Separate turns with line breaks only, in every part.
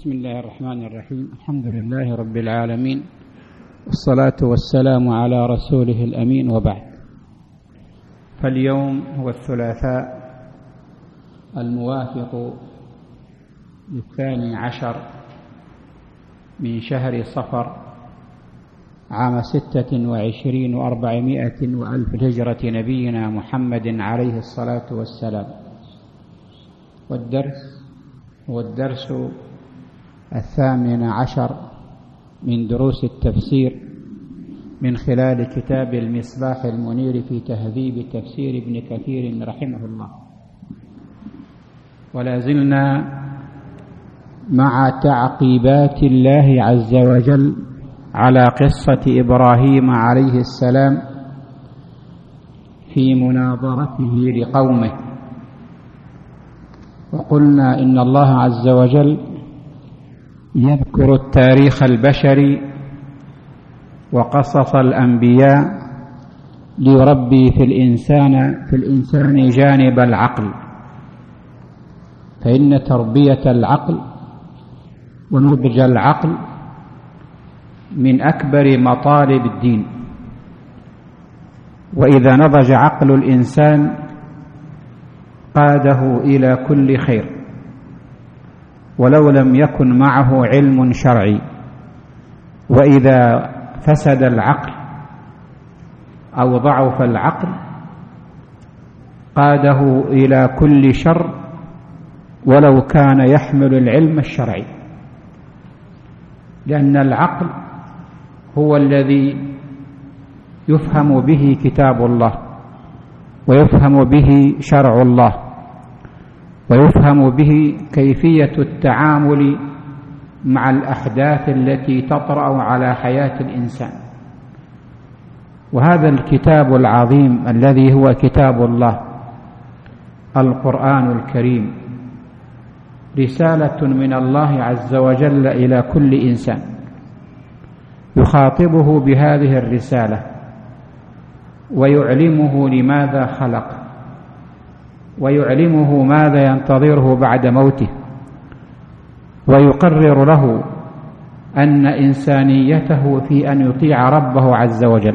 بسم الله الرحمن الرحيم. الحمد لله رب العالمين، والصلاة والسلام على رسوله الأمين، وبعد. فاليوم هو الثلاثاء الموافق 12 من شهر صفر عام 26 و400 وألف هجرة نبينا محمد عليه الصلاة والسلام. والدرس هو الدرس 18 من دروس التفسير من خلال كتاب المصباح المنير في تهذيب تفسير ابن كثير رحمه الله. ولا زلنا مع تعقيبات الله عز وجل على قصة إبراهيم عليه السلام في مناظرته لقومه. وقلنا إن الله عز وجل يذكر التاريخ البشري وقصص الأنبياء ليربي في الإنسان جانب العقل، فإن تربية العقل ونضج العقل من أكبر مطالب الدين. وإذا نضج عقل الإنسان قاده إلى كل خير، ولو لم يكن معه علم شرعي. وإذا فسد العقل أو ضعف العقل قاده إلى كل شر، ولو كان يحمل العلم الشرعي، لأن العقل هو الذي يفهم به كتاب الله، ويفهم به شرع الله، ويفهم به كيفية التعامل مع الأحداث التي تطرأ على حياة الإنسان. وهذا الكتاب العظيم الذي هو كتاب الله القرآن الكريم رسالة من الله عز وجل إلى كل إنسان، يخاطبه بهذه الرسالة ويعلمه لماذا خلق، ويعلمه ماذا ينتظره بعد موته، ويقرر له أن إنسانيته في أن يطيع ربه عز وجل.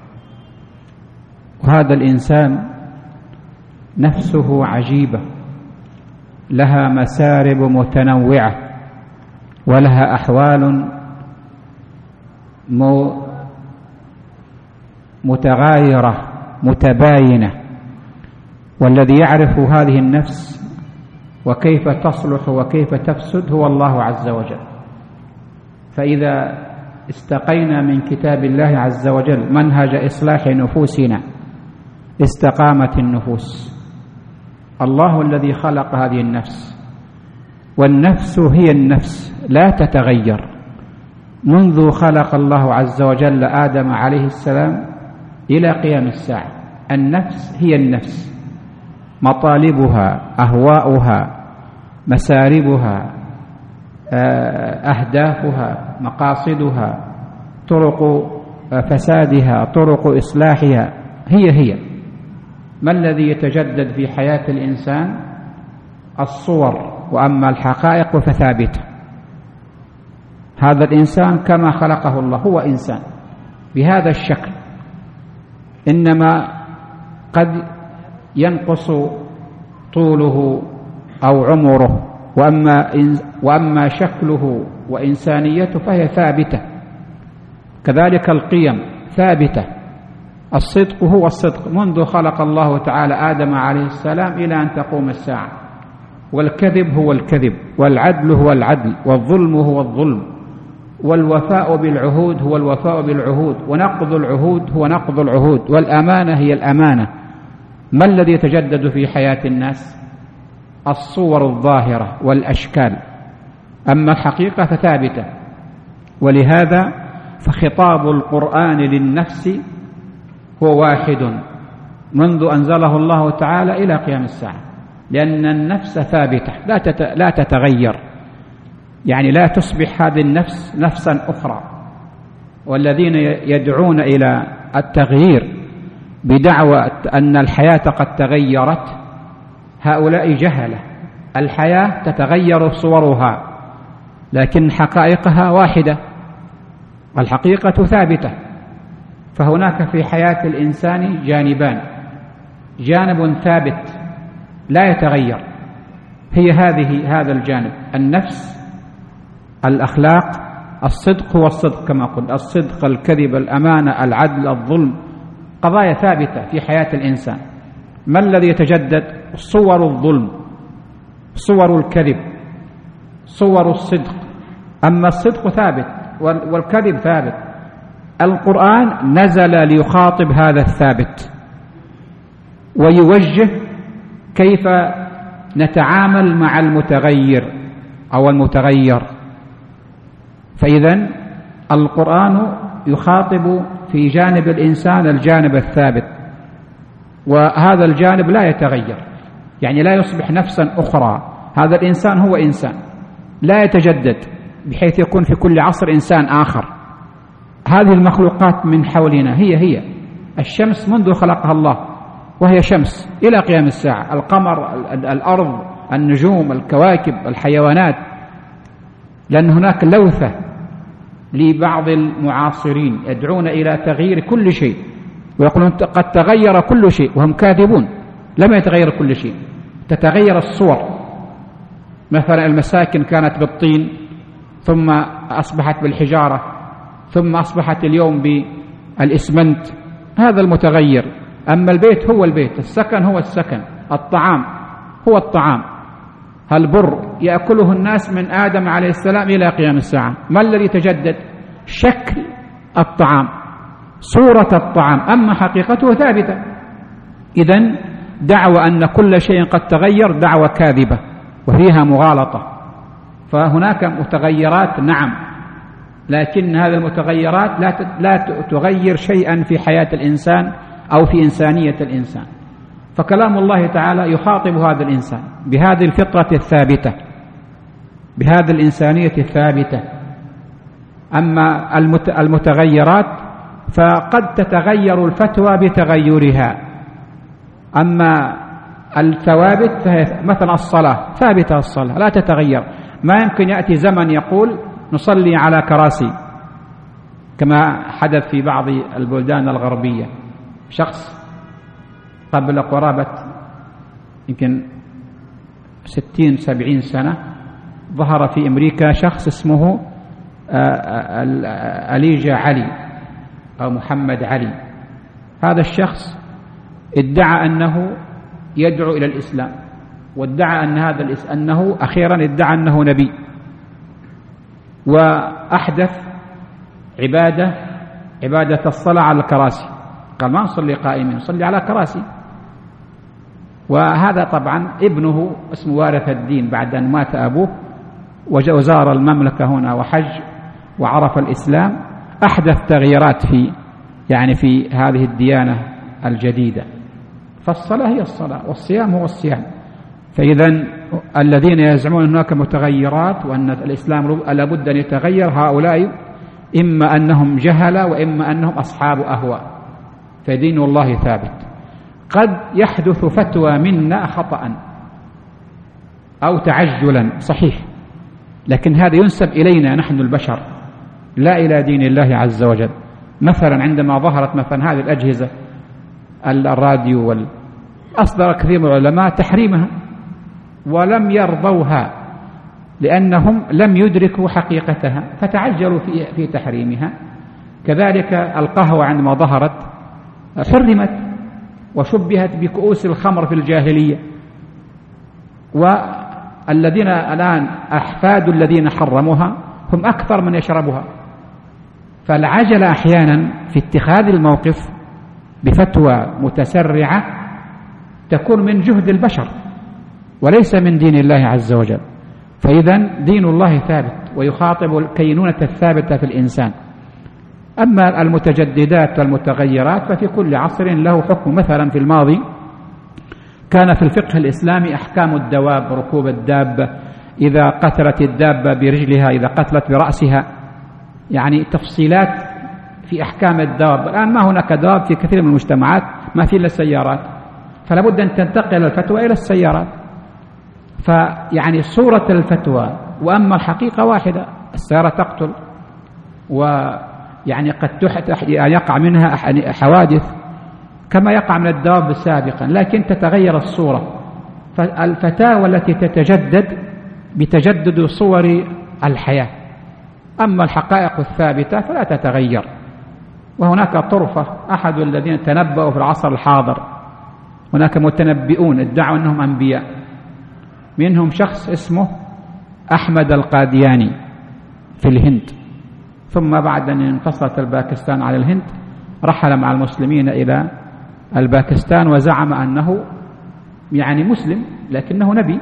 وهذا الإنسان نفسه عجيبة، لها مسارب متنوعة، ولها أحوال متغايرة متباينة. والذي يعرف هذه النفس وكيف تصلح وكيف تفسد هو الله عز وجل. فإذا استقينا من كتاب الله عز وجل منهج إصلاح نفوسنا استقامت النفوس. الله الذي خلق هذه النفس، والنفس هي النفس لا تتغير منذ خلق الله عز وجل آدم عليه السلام إلى قيام الساعة. النفس هي النفس، مطالبها، أهواؤها، مساربها، أهدافها، مقاصدها، طرق فسادها، طرق إصلاحها هي. ما الذي يتجدد في حياة الإنسان؟ الصور، وأما الحقائق فثابتة. هذا الإنسان كما خلقه الله هو إنسان بهذا الشكل، إنما قد ينقص طوله أو عمره، وأما شكله وإنسانيته فهي ثابتة. كذلك القيم ثابتة. الصدق هو الصدق منذ خلق الله تعالى آدم عليه السلام إلى أن تقوم الساعة، والكذب هو الكذب، والعدل هو العدل، والظلم هو الظلم، والوفاء بالعهود هو الوفاء بالعهود، ونقض العهود هو نقض العهود، والأمانة هي الأمانة. ما الذي يتجدد في حياة الناس؟ الصور الظاهرة والأشكال، أما الحقيقة فثابتة. ولهذا فخطاب القرآن للنفس هو واحد منذ أنزله الله تعالى إلى قيام الساعة، لأن النفس ثابتة لا تتغير، يعني لا تصبح هذه النفس نفسا أخرى. والذين يدعون إلى التغيير بدعوى أن الحياة قد لكن حقائقها واحدة، الحقيقة ثابتة. فهناك في حياة الإنسان جانبان، جانب ثابت لا يتغير، هي هذا الجانب، النفس، الأخلاق، الصدق هو الصدق كما قلت، الصدق، الكذب، الأمانة، العدل، الظلم، قضايا ثابتة في حياة الإنسان. ما الذي يتجدد؟ صور الظلم، صور الكذب، صور الصدق. أما الصدق ثابت والكذب ثابت. القرآن نزل ليخاطب هذا الثابت ويوجه كيف نتعامل مع المتغير أو المتغير. فإذن القرآن يخاطب في جانب الإنسان الجانب الثابت، وهذا الجانب لا يتغير، يعني لا يصبح نفسا أخرى. هذا الإنسان هو إنسان لا يتجدد بحيث يكون في كل عصر إنسان آخر. هذه المخلوقات من حولنا هي الشمس منذ خلقها الله وهي شمس إلى قيام الساعة، القمر، الأرض، النجوم، الكواكب، الحيوانات. لأن هناك لوثة لبعض المعاصرين يدعون إلى تغيير كل شيء ويقولون قد تغير كل شيء، وهم كاذبون. لم يتغير كل شيء، تتغير الصور. مثلا المساكن كانت بالطين ثم أصبحت بالحجارة ثم أصبحت اليوم بالإسمنت، هذا المتغير. أما البيت هو البيت، السكن هو السكن، الطعام هو الطعام. البر يأكله الناس من آدم عليه السلام إلى قيام الساعة. ما الذي تجدد؟ شكل الطعام، صورة الطعام، أما حقيقته ثابتة. إذن دعوى أن كل شيء قد تغير دعوى كاذبة وفيها مغالطة. فهناك متغيرات نعم، لكن هذه المتغيرات لا تغير شيئا في حياة الإنسان أو في إنسانية الإنسان. فكلام الله تعالى يخاطب هذا الإنسان بهذه الفطرة الثابتة، بهذه الإنسانية الثابتة. أما المتغيرات فقد تتغير الفتوى بتغيرها. أما الثوابت فهي مثلا الصلاة ثابتة، الصلاة لا تتغير. ما يمكن يأتي زمن يقول نصلي على كراسي كما حدث في بعض البلدان الغربية. شخص قبل قرابة يمكن 60-70 سنة ظهر في أمريكا شخص اسمه أليجا علي أو محمد علي. هذا الشخص ادعى أنه يدعو إلى الإسلام، وادعى أن أنه أخيرا ادعى أنه نبي، وأحدث عبادة الصلاة على الكراسي. قال ما نصلي قائمين، نصلي على كراسي. وهذا طبعا ابنه اسمه وارث الدين بعد أن مات أبوه وزار المملكة هنا وحج وعرف الإسلام، أحدث تغييرات في هذه الديانة الجديدة. فالصلاة هي الصلاة والصيام هو الصيام. فإذا الذين يزعمون هناك متغيرات وأن الإسلام لابد أن يتغير، هؤلاء إما أنهم جهلة وإما أنهم أصحاب أهواء. فدين الله ثابت. قد يحدث فتوى منا خطأ أو تعجلا صحيح، لكن هذا ينسب إلينا نحن البشر لا إلى دين الله عز وجل. مثلا عندما ظهرت مثلا هذه الأجهزة الراديو أصدر كثير من العلماء تحريمها ولم يرضوها لأنهم لم يدركوا حقيقتها فتعجلوا في تحريمها. كذلك القهوة عندما ظهرت حرمت وشبهت بكؤوس الخمر في الجاهلية، والذين الآن أحفاد الذين حرموها هم أكثر من يشربها. فالعجل أحيانا في اتخاذ الموقف بفتوى متسرعة تكون من جهد البشر وليس من دين الله عز وجل. فإذا دين الله ثابت ويخاطب الكينونة الثابتة في الإنسان. أما المتجددات والمتغيرات ففي كل عصر له حكم. مثلا في الماضي كان في الفقه الإسلامي أحكام الدواب، ركوب الدابة، إذا قتلت الدابة برجلها، إذا قتلت برأسها، يعني تفصيلات في أحكام الدواب. الآن ما هناك دواب في كثير من المجتمعات، ما في إلا السيارات، فلا بد أن تنتقل الفتوى إلى السيارات. فيعني صورة الفتوى وأما الحقيقة واحدة، السيارة تقتل، ويعني قد يقع منها حوادث كما يقع من الدواب سابقا، لكن تتغير الصورة. فالفتاوى التي تتجدد بتجدد صور الحياة، أما الحقائق الثابتة فلا تتغير. وهناك طرفة، أحد الذين تنبأوا في العصر الحاضر، هناك متنبئون ادعوا أنهم أنبياء، منهم شخص اسمه أحمد القادياني في الهند، ثم بعد أن انفصلت الباكستان عن الهند رحل مع المسلمين إلى الباكستان، وزعم أنه يعني مسلم لكنه نبي.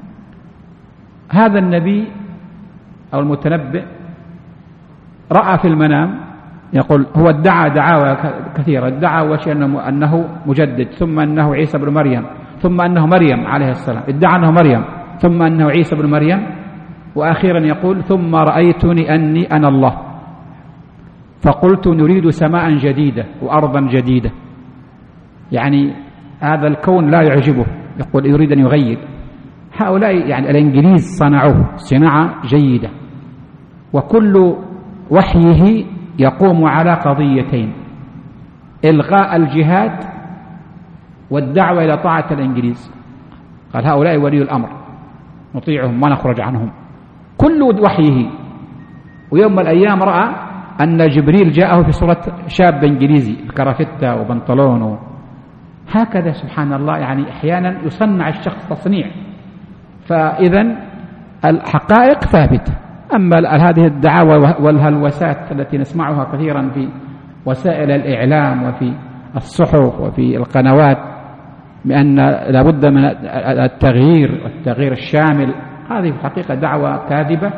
هذا النبي أو المتنبئ رأى في المنام، يقول هو ادعى دعاوى كثيرة، ادعى أنه مجدد، ثم أنه عيسى بن مريم، ثم أنه مريم عليه السلام، ادعى أنه مريم، ثم أنه عيسى بن مريم، وأخيرا يقول ثم رأيتني أني أنا الله، فقلت نريد سماء جديدة وأرضا جديدة. يعني هذا الكون لا يعجبه، يقول يريد أن يغير. هؤلاء يعني الإنجليز صنعوه صناعة جيدة، وكل وحيه يقوم على قضيتين: إلغاء الجهاد والدعوة إلى طاعة الإنجليز. قال هؤلاء ولي الأمر نطيعهم ما نخرج عنهم، كل وحيه. ويوم من الأيام رأى أن جبريل جاءه في صورة شاب إنجليزي بكرافتة وبنطلون، هكذا سبحان الله. يعني أحيانا يصنع الشخص تصنيع. فإذا الحقائق ثابتة. أما هذه الدعاوى والهلوسات التي نسمعها كثيرا في وسائل الإعلام وفي الصحف وفي القنوات بأن لابد من التغيير والتغيير الشامل، هذه في الحقيقة دعوة كاذبة.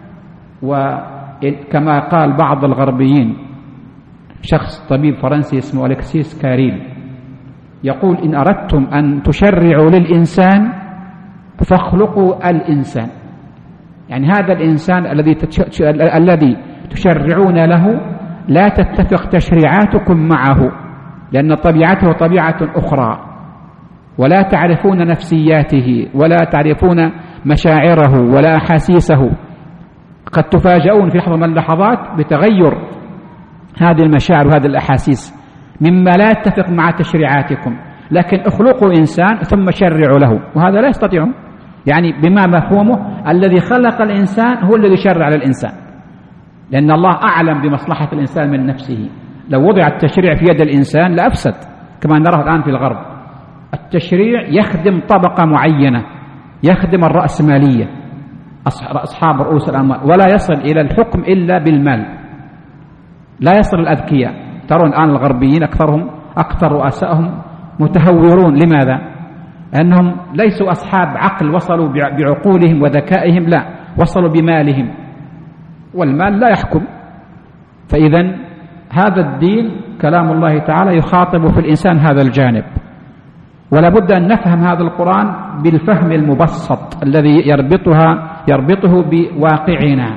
وكما قال بعض الغربيين، شخص طبيب فرنسي اسمه ألكسيس كاريل يقول إن أردتم أن تشرعوا للإنسان فاخلقوا الإنسان. يعني هذا الإنسان الذي تشرعون له لا تتفق تشريعاتكم معه، لأن طبيعته طبيعة أخرى، ولا تعرفون نفسياته ولا تعرفون مشاعره ولا أحاسيسه. قد تفاجؤون في لحظة من اللحظات بتغير هذه المشاعر وهذه الأحاسيس مما لا يتفق مع تشريعاتكم، لكن اخلقوا إنسان ثم شرعوا له، وهذا لا يستطيعون. يعني بما مفهومه الذي خلق الإنسان هو الذي شرع للإنسان، لأن الله أعلم بمصلحة الإنسان من نفسه. لو وضع التشريع في يد الإنسان لأفسد، كما نراه الآن في الغرب. التشريع يخدم طبقة معينة، يخدم الرأسمالية، أصحاب رؤوس الأموال، ولا يصل إلى الحكم إلا بالمال، لا يصل الأذكياء. ترون الآن الغربيين أكثر رؤسائهم متهورون. لماذا؟ لأنهم ليسوا أصحاب عقل وصلوا بعقولهم وذكائهم، لا، وصلوا بمالهم، والمال لا يحكم. فإذا هذا الدين كلام الله تعالى يخاطب في الإنسان هذا الجانب، ولا بد أن نفهم هذا القرآن بالفهم المبسط الذي يربطه بواقعنا.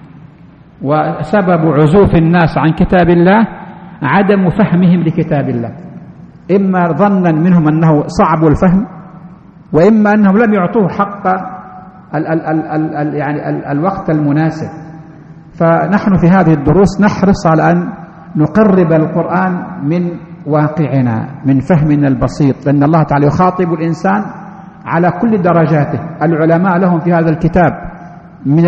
وسبب عزوف الناس عن كتاب الله عدم فهمهم لكتاب الله، إما ظنا منهم أنه صعب الفهم، وإما أنهم لم يعطوه حق يعني الوقت المناسب. فنحن في هذه الدروس نحرص على أن نقرب القرآن من واقعنا، من فهمنا البسيط، لأن الله تعالى يخاطب الإنسان على كل درجاته. العلماء لهم في هذا الكتاب من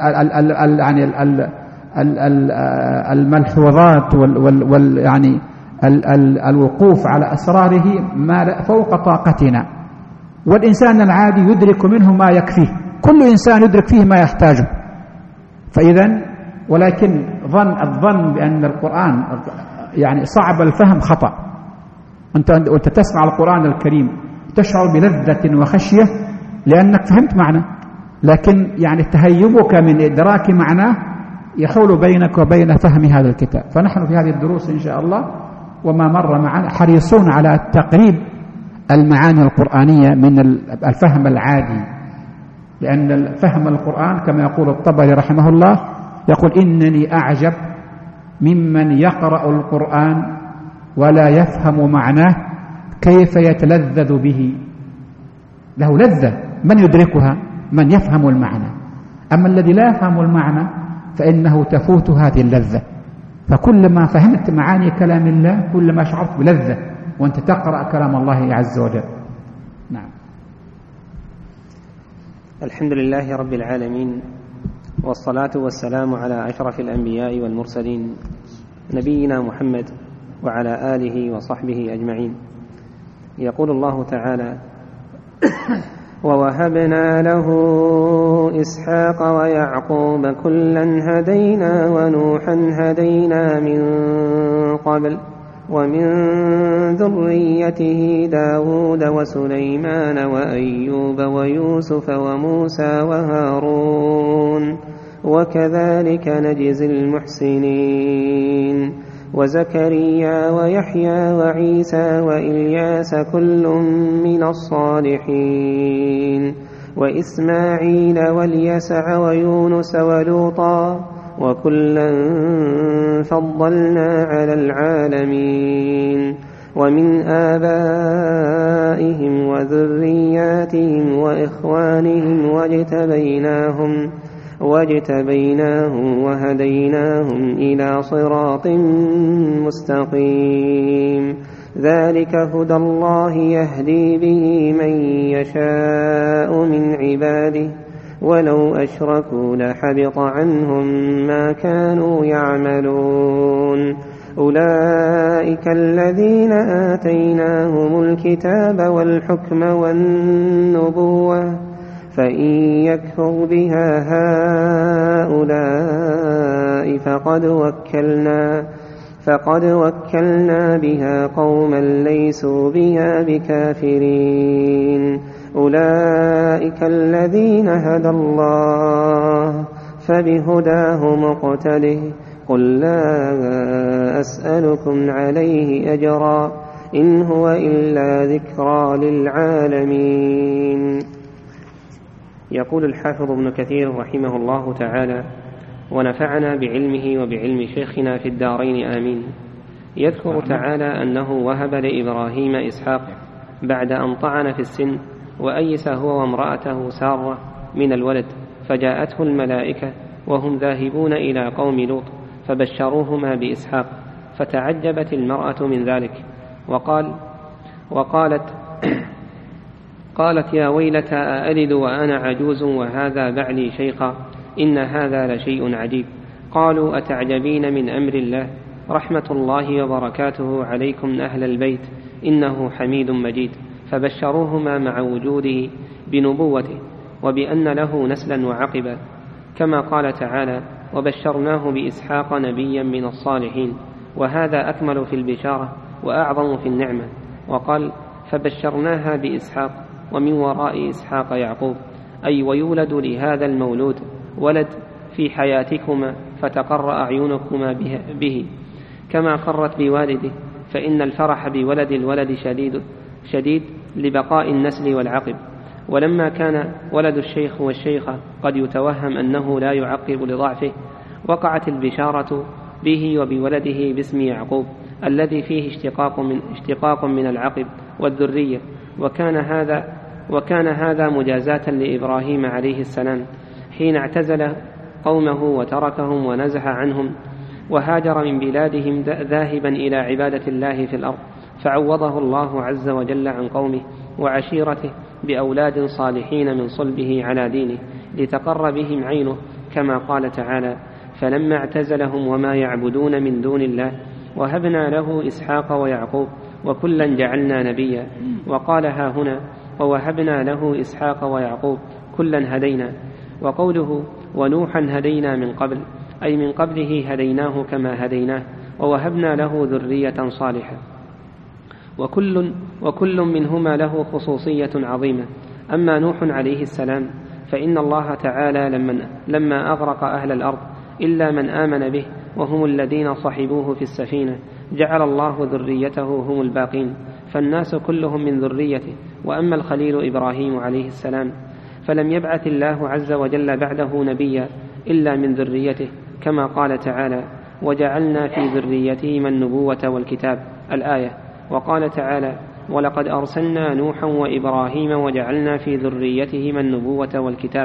الملحوظات يعني الوقوف على أسراره ما فوق طاقتنا، والإنسان العادي يدرك منه ما يكفيه، كل إنسان يدرك فيه ما يحتاجه. فإذا ولكن الظن بأن القرآن يعني صعب الفهم خطأ. أنت تسمع القرآن الكريم تشعر بلذة وخشية لأنك فهمت معنى، لكن يعني تهيبك من إدراك معناه يحول بينك وبين فهم هذا الكتاب. فنحن في هذه الدروس إن شاء الله وما مر معنا حريصون على تقريب المعاني القرآنية من الفهم العادي، لأن فهم القرآن كما يقول الطبري رحمه الله، يقول إنني أعجب ممن يقرأ القرآن ولا يفهم معناه كيف يتلذذ به. له لذة، من يدركها؟ من يفهم المعنى. أما الذي لا يفهم المعنى فإنه تفوت هذه اللذة. فكلما فهمت معاني كلام الله كلما شعرت بلذة وأنت تقرأ كلام الله عز وجل. نعم.
الحمد لله رب العالمين، والصلاة والسلام على أشرف الأنبياء والمرسلين نبينا محمد وعلى آله وصحبه أجمعين. يقول الله تعالى: ووهبنا له إسحاق ويعقوب كلا هدينا ونوحا هدينا من قبل ومن ذريته داود وسليمان وأيوب ويوسف وموسى وهارون وكذلك نجزي المحسنين وزكريا ويحيى وعيسى وإلياس كل من الصالحين وإسماعيل واليسع ويونس ولوطا وكلا فضلنا على العالمين ومن آبائهم وذرياتهم وإخوانهم واجتبيناهم وهديناهم إلى صراط مستقيم. ذلك هدى الله يهدي به من يشاء من عباده ولو أشركوا لحبط عنهم ما كانوا يعملون. أولئك الذين آتيناهم الكتاب والحكم والنبوة فإن يكفر بها هؤلاء فقد وكلنا بها قوما ليسوا بها بكافرين. أولئك الذين هدى الله فبهداه مقتده قل لا أسألكم عليه أجرا إن هو إلا ذكرى للعالمين. يقول الحافظ ابن كثير رحمه الله تعالى: ونفعنا بعلمه وبعلم شيخنا في الدارين آمين. يذكر تعالى أنه وهب لإبراهيم إسحاق بعد أن طعن في السن وأيس هو وامرأته سارة من الولد، فجاءته الملائكة وهم ذاهبون إلى قوم لوط فبشروهما بإسحاق، فتعجبت المرأة من ذلك قالت يا ويلتى أألد وأنا عجوز وهذا بعلي شيخا إن هذا لشيء عجيب. قالوا أتعجبين من أمر الله رحمة الله وبركاته عليكم أهل البيت إنه حميد مجيد. فبشروهما مع وجوده بنبوته وبأن له نسلا وعقبا، كما قال تعالى: وبشرناه بإسحاق نبيا من الصالحين. وهذا أكمل في البشارة وأعظم في النعمة. وقال: فبشرناها بإسحاق ومن وراء إسحاق يعقوب، أي ويولد لهذا المولود ولد في حياتكما فتقر أعينكما به كما قرت بوالده، فإن الفرح بولد الولد شديد لبقاء النسل والعقب. ولما كان ولد الشيخ والشيخة قد يتوهم أنه لا يعقب لضعفه، وقعت البشارة به وبولده باسم يعقوب الذي فيه اشتقاق من العقب والذرية. وكان هذا مجازاة لإبراهيم عليه السلام حين اعتزل قومه وتركهم ونزح عنهم وهاجر من بلادهم ذاهبا إلى عبادة الله في الأرض، فعوضه الله عز وجل عن قومه وعشيرته بأولاد صالحين من صلبه على دينه لتقر بهم عينه، كما قال تعالى: فلما اعتزلهم وما يعبدون من دون الله وهبنا له إسحاق ويعقوب وكلا جعلنا نبيا. وقال ها هنا: ووهبنا له إسحاق ويعقوب كلا هدينا. وقوله ونوحا هدينا من قبل، أي من قبله هديناه كما هديناه ووهبنا له ذرية صالحة. وكل منهما له خصوصية عظيمة. أما نوح عليه السلام فإن الله تعالى لما أغرق أهل الأرض إلا من آمن به وهم الذين صحبوه في السفينة جعل الله ذريته هم الباقين، فالناس كلهم من ذريته. وأما الخليل إبراهيم عليه السلام فلم يبعث الله عز وجل بعده نبيا إلا من ذريته، كما قال تعالى: وجعلنا في ذريتهما النبوة والكتاب، الآية. وقال تعالى: ولقد أرسلنا نوحا وإبراهيم وجعلنا في ذريتهما النبوة والكتاب.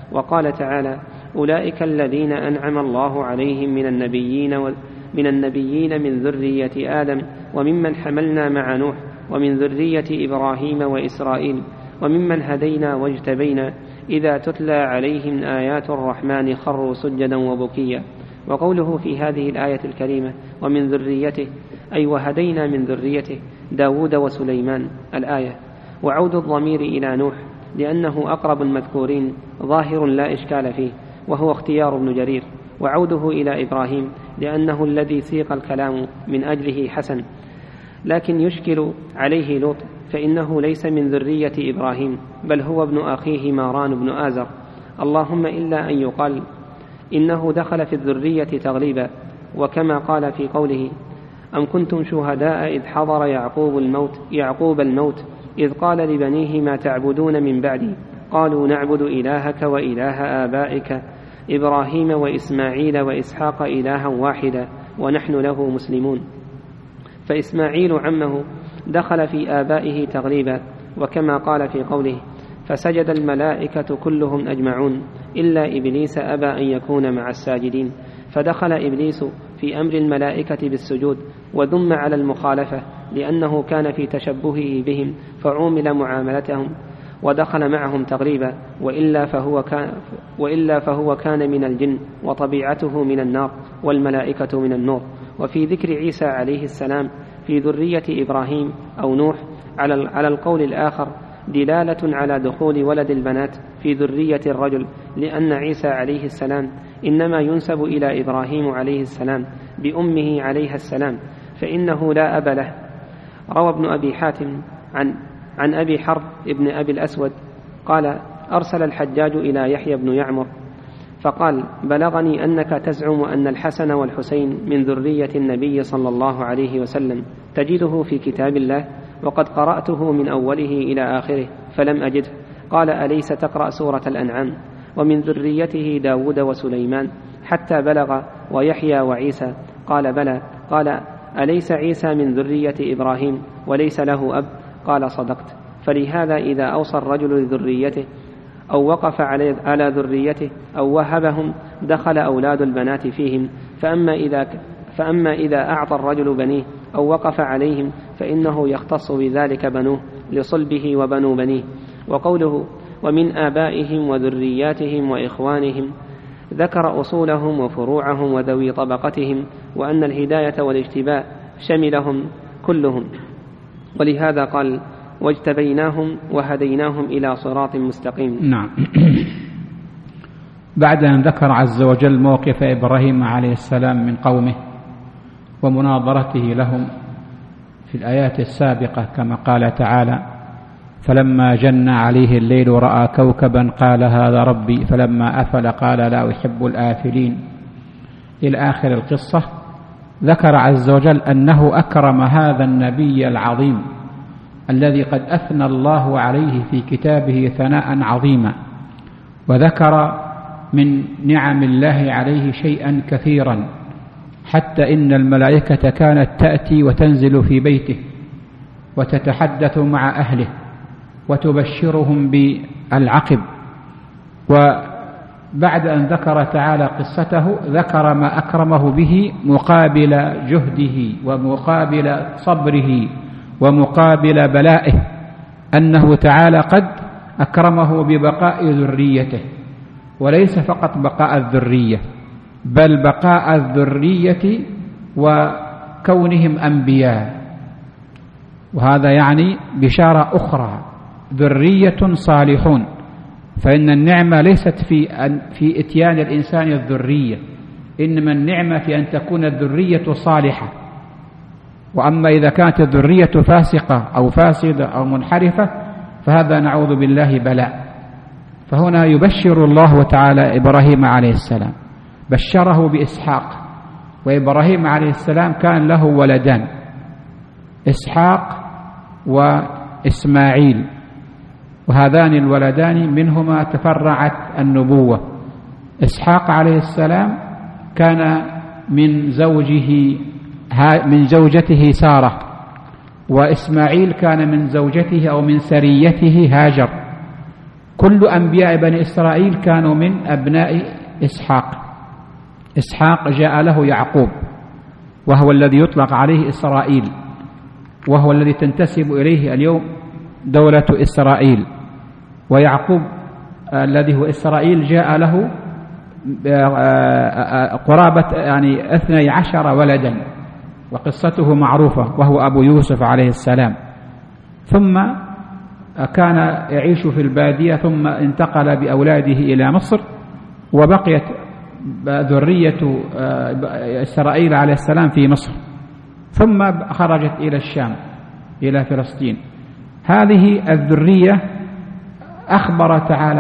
وقال تعالى: أولئك الذين أنعم الله عليهم من النبيين من ذرية آدم وممن حملنا مع نوح ومن ذرية إبراهيم وإسرائيل وممن هدينا واجتبينا إذا تتلى عليهم آيات الرحمن خروا سجدا وبكيا. وقوله في هذه الآية الكريمة ومن ذريته أي وهدينا من ذريته داود وسليمان الآية. وعود الضمير إلى نوح لأنه أقرب المذكورين ظاهر لا إشكال فيه، وهو اختيار ابن جرير. وعوده إلى إبراهيم لأنه الذي سيق الكلام من أجله حسن، لكن يشكل عليه لوط فإنه ليس من ذرية إبراهيم بل هو ابن أخيه ماران بن آزر، اللهم إلا أن يقال إنه دخل في الذرية تغليبا، وكما قال في قوله: أم كنتم شهداء إذ حضر يعقوب الموت إذ قال لبنيه ما تعبدون من بعدي قالوا نعبد إلهك وإله آبائك إبراهيم وإسماعيل وإسحاق إلها واحدا ونحن له مسلمون. فإسماعيل عمه دخل في آبائه تغليبا، وكما قال في قوله: فسجد الملائكة كلهم أجمعون إلا إبليس أبى أن يكون مع الساجدين، فدخل إبليس في أمر الملائكة بالسجود وذم على المخالفة لأنه كان في تشبهه بهم فعومل معاملتهم ودخل معهم تغليبا، وإلا فهو كان من الجن وطبيعته من النار والملائكة من النور. وفي ذكر عيسى عليه السلام في ذرية إبراهيم أو نوح على القول الآخر دلالة على دخول ولد البنات في ذرية الرجل، لأن عيسى عليه السلام إنما ينسب إلى إبراهيم عليه السلام بأمه عليها السلام، فإنه لا أب له. روى ابن أبي حاتم عن أبي حرب ابن أبي الأسود قال: أرسل الحجاج إلى يحيى بن يعمر فقال: بلغني أنك تزعم أن الحسن والحسين من ذرية النبي صلى الله عليه وسلم، تجده في كتاب الله وقد قرأته من أوله إلى آخره فلم أجده. قال: أليس تقرأ سورة الأنعام ومن ذريته داود وسليمان حتى بلغ ويحيى وعيسى؟ قال: بلى. قال: أليس عيسى من ذرية إبراهيم وليس له أب؟ قال: صدقت. فلهذا إذا أوصى الرجل لذريته أو وقف على ذريته أو وهبهم دخل أولاد البنات فيهم، فأما إذا أعطى الرجل بنيه أو وقف عليهم فإنه يختص بذلك بنوه لصلبه وبنو بنيه. وقوله ومن آبائهم وذرياتهم وإخوانهم ذكر أصولهم وفروعهم وذوي طبقتهم، وأن الهداية والاجتباء شملهم كلهم، ولهذا قال: واجتبيناهم وهديناهم إلى صراط مستقيم.
نعم. بعد أن ذكر عز وجل موقف إبراهيم عليه السلام من قومه ومناظرته لهم في الآيات السابقة كما قال تعالى: فلما جن عليه الليل رأى كوكبا قال هذا ربي فلما أفل قال لا أحب الآفلين إلى آخر القصة، ذكر عز وجل أنه أكرم هذا النبي العظيم الذي قد أثنى الله عليه في كتابه ثناء عظيما، وذكر من نعم الله عليه شيئا كثيرا، حتى إن الملائكة كانت تأتي وتنزل في بيته وتتحدث مع أهله وتبشرهم بالعقب. وبعد أن ذكر تعالى قصته ذكر ما أكرمه به مقابل جهده ومقابل صبره ومقابل بلائه، أنه تعالى قد أكرمه ببقاء ذريته، وليس فقط بقاء الذرية بل بقاء الذرية وكونهم أنبياء. وهذا يعني بشارة أخرى: ذرية صالحون. فإن النعمة ليست في إتيان الإنسان الذرية، إنما النعمة في أن تكون الذرية صالحة. وأما إذا كانت الذرية فاسقة أو فاسدة أو منحرفة فهذا نعوذ بالله بلاء. فهنا يبشر الله تعالى إبراهيم عليه السلام، بشره بإسحاق. وإبراهيم عليه السلام كان له ولدان، إسحاق وإسماعيل، وهذان الولدان منهما تفرعت النبوة. إسحاق عليه السلام كان من زوجته سارة، وإسماعيل كان من زوجته أو من سريته هاجر. كل أنبياء بني إسرائيل كانوا من أبناء إسحاق. إسحاق جاء له يعقوب، وهو الذي يطلق عليه إسرائيل، وهو الذي تنتسب إليه اليوم دولة إسرائيل. ويعقوب الذي هو إسرائيل جاء له قرابة 12 ولدا، وقصته معروفة، وهو أبو يوسف عليه السلام. ثم كان يعيش في البادية، ثم انتقل بأولاده إلى مصر، وبقيت ذرية إسرائيل عليه السلام في مصر، ثم خرجت إلى الشام إلى فلسطين. هذه الذرية أخبر تعالى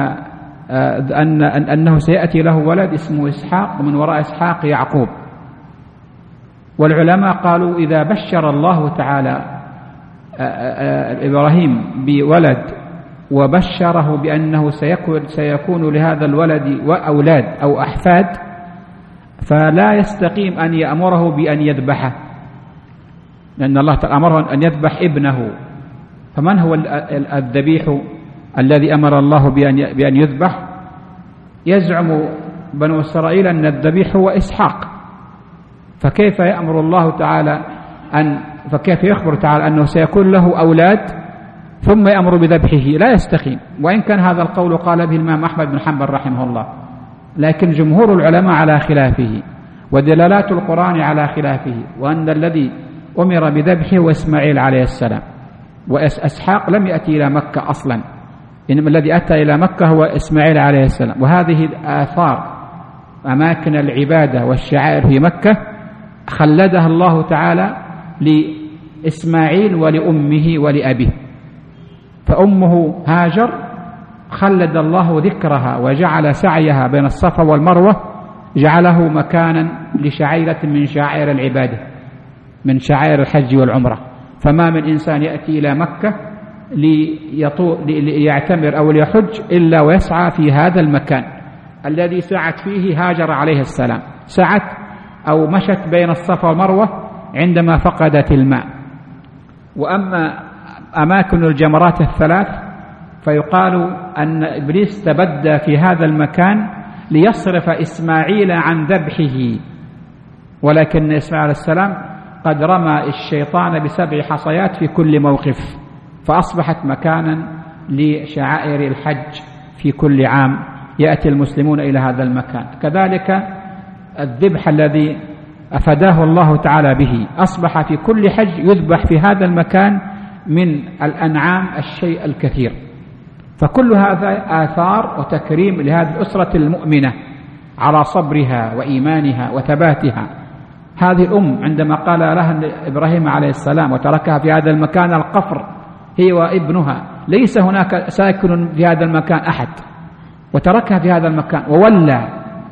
أنه سيأتي له ولد اسمه إسحاق، ومن وراء إسحاق يعقوب. والعلماء قالوا إذا بشر الله تعالى إبراهيم بولد وبشره بأنه سيكون لهذا الولد وأولاد أو أحفاد، فلا يستقيم أن يأمره بأن يذبحه، لأن الله تعالى أمره أن يذبح ابنه. فمن هو الذبيح الذي أمر الله بأن يذبح؟ يزعم بنو إسرائيل أن الذبيح هو إسحاق، فكيف يأمر الله تعالى فكيف يخبر تعالى أنه سيكون له أولاد ثم يأمر بذبحه؟ لا يستقيم. وإن كان هذا القول قال به الإمام أحمد بن حنبل رحمه الله، لكن جمهور العلماء على خلافه، ودلالات القرآن على خلافه، وأن الذي أمر بذبحه هو إسماعيل عليه السلام، وإسحاق لم يأتي إلى مكة أصلا، إنما الذي أتى إلى مكة هو إسماعيل عليه السلام. وهذه الآثار أماكن العبادة والشعائر في مكة خلدها الله تعالى لإسماعيل ولأمه ولأبيه. فأمه هاجر خلد الله ذكرها وجعل سعيها بين الصفا والمروة جعله مكانا لشعيرة من شعائر العبادة، من شعائر الحج والعمرة. فما من إنسان يأتي إلى مكة ليعتمر أو ليحج إلا ويسعى في هذا المكان الذي سعت فيه هاجر عليه السلام، سعت أو مشت بين الصفا والمروة عندما فقدت الماء. وأما أماكن الجمرات الثلاث فيقال أن إبليس تبدى في هذا المكان ليصرف إسماعيل عن ذبحه، ولكن إسماعيل عليه السلام قد رمى الشيطان ب7 حصيات في كل موقف، فأصبحت مكانا لشعائر الحج في كل عام يأتي المسلمون إلى هذا المكان. كذلك الذبح الذي أفداه الله تعالى به أصبح في كل حج يذبح في هذا المكان من الأنعام الشيء الكثير. فكل هذا آثار وتكريم لهذه الأسرة المؤمنة على صبرها وإيمانها وثباتها. هذه الأم عندما قال لها إبراهيم عليه السلام وتركها في هذا المكان القفر هي وابنها، ليس هناك ساكن في هذا المكان أحد، وتركها في هذا المكان وولى،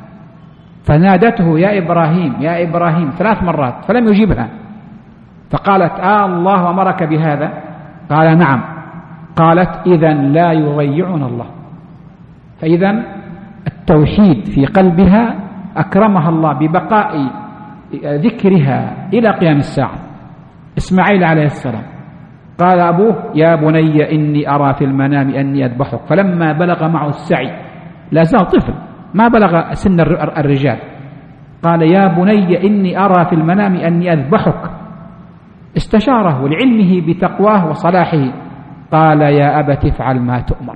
فنادته يا إبراهيم يا إبراهيم 3 مرات فلم يجيبها، فقالت الله أمرك بهذا؟ قال نعم. قالت إذن لا يضيعنا الله. فإذن التوحيد في قلبها أكرمها الله ببقاء ذكرها إلى قيام الساعة. إسماعيل عليه السلام قال أبوه يا بني إني أرى في المنام أني أذبحك، فلما بلغ معه السعي، لا زال طفل ما بلغ سن الرجال، قال يا بني إني أرى في المنام أني أذبحك، استشاره لعلمه بتقواه وصلاحه، قال يا أبت افعل ما تؤمر.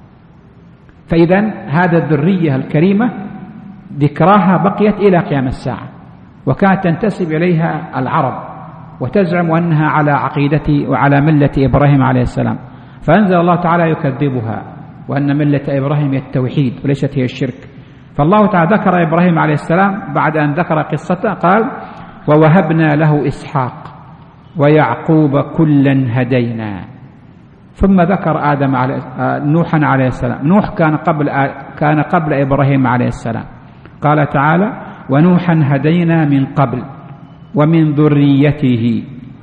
فإذن هذا الذرية الكريمة ذكراها بقيت إلى قيام الساعة، وكانت تنتسب إليها العرب وتزعم أنها على عقيدة وعلى ملة إبراهيم عليه السلام، فأنزل الله تعالى يكذبها وأن ملة إبراهيم هي التوحيد وليست هي الشرك. فالله تعالى ذكر إبراهيم عليه السلام بعد أن ذكر قصته قال ووهبنا له إسحاق ويعقوب كلا هدينا، ثم ذكر نوحا عليه السلام. نوح كان قبل إبراهيم عليه السلام. قال تعالى ونوحا هدينا من قبل ومن ذريته.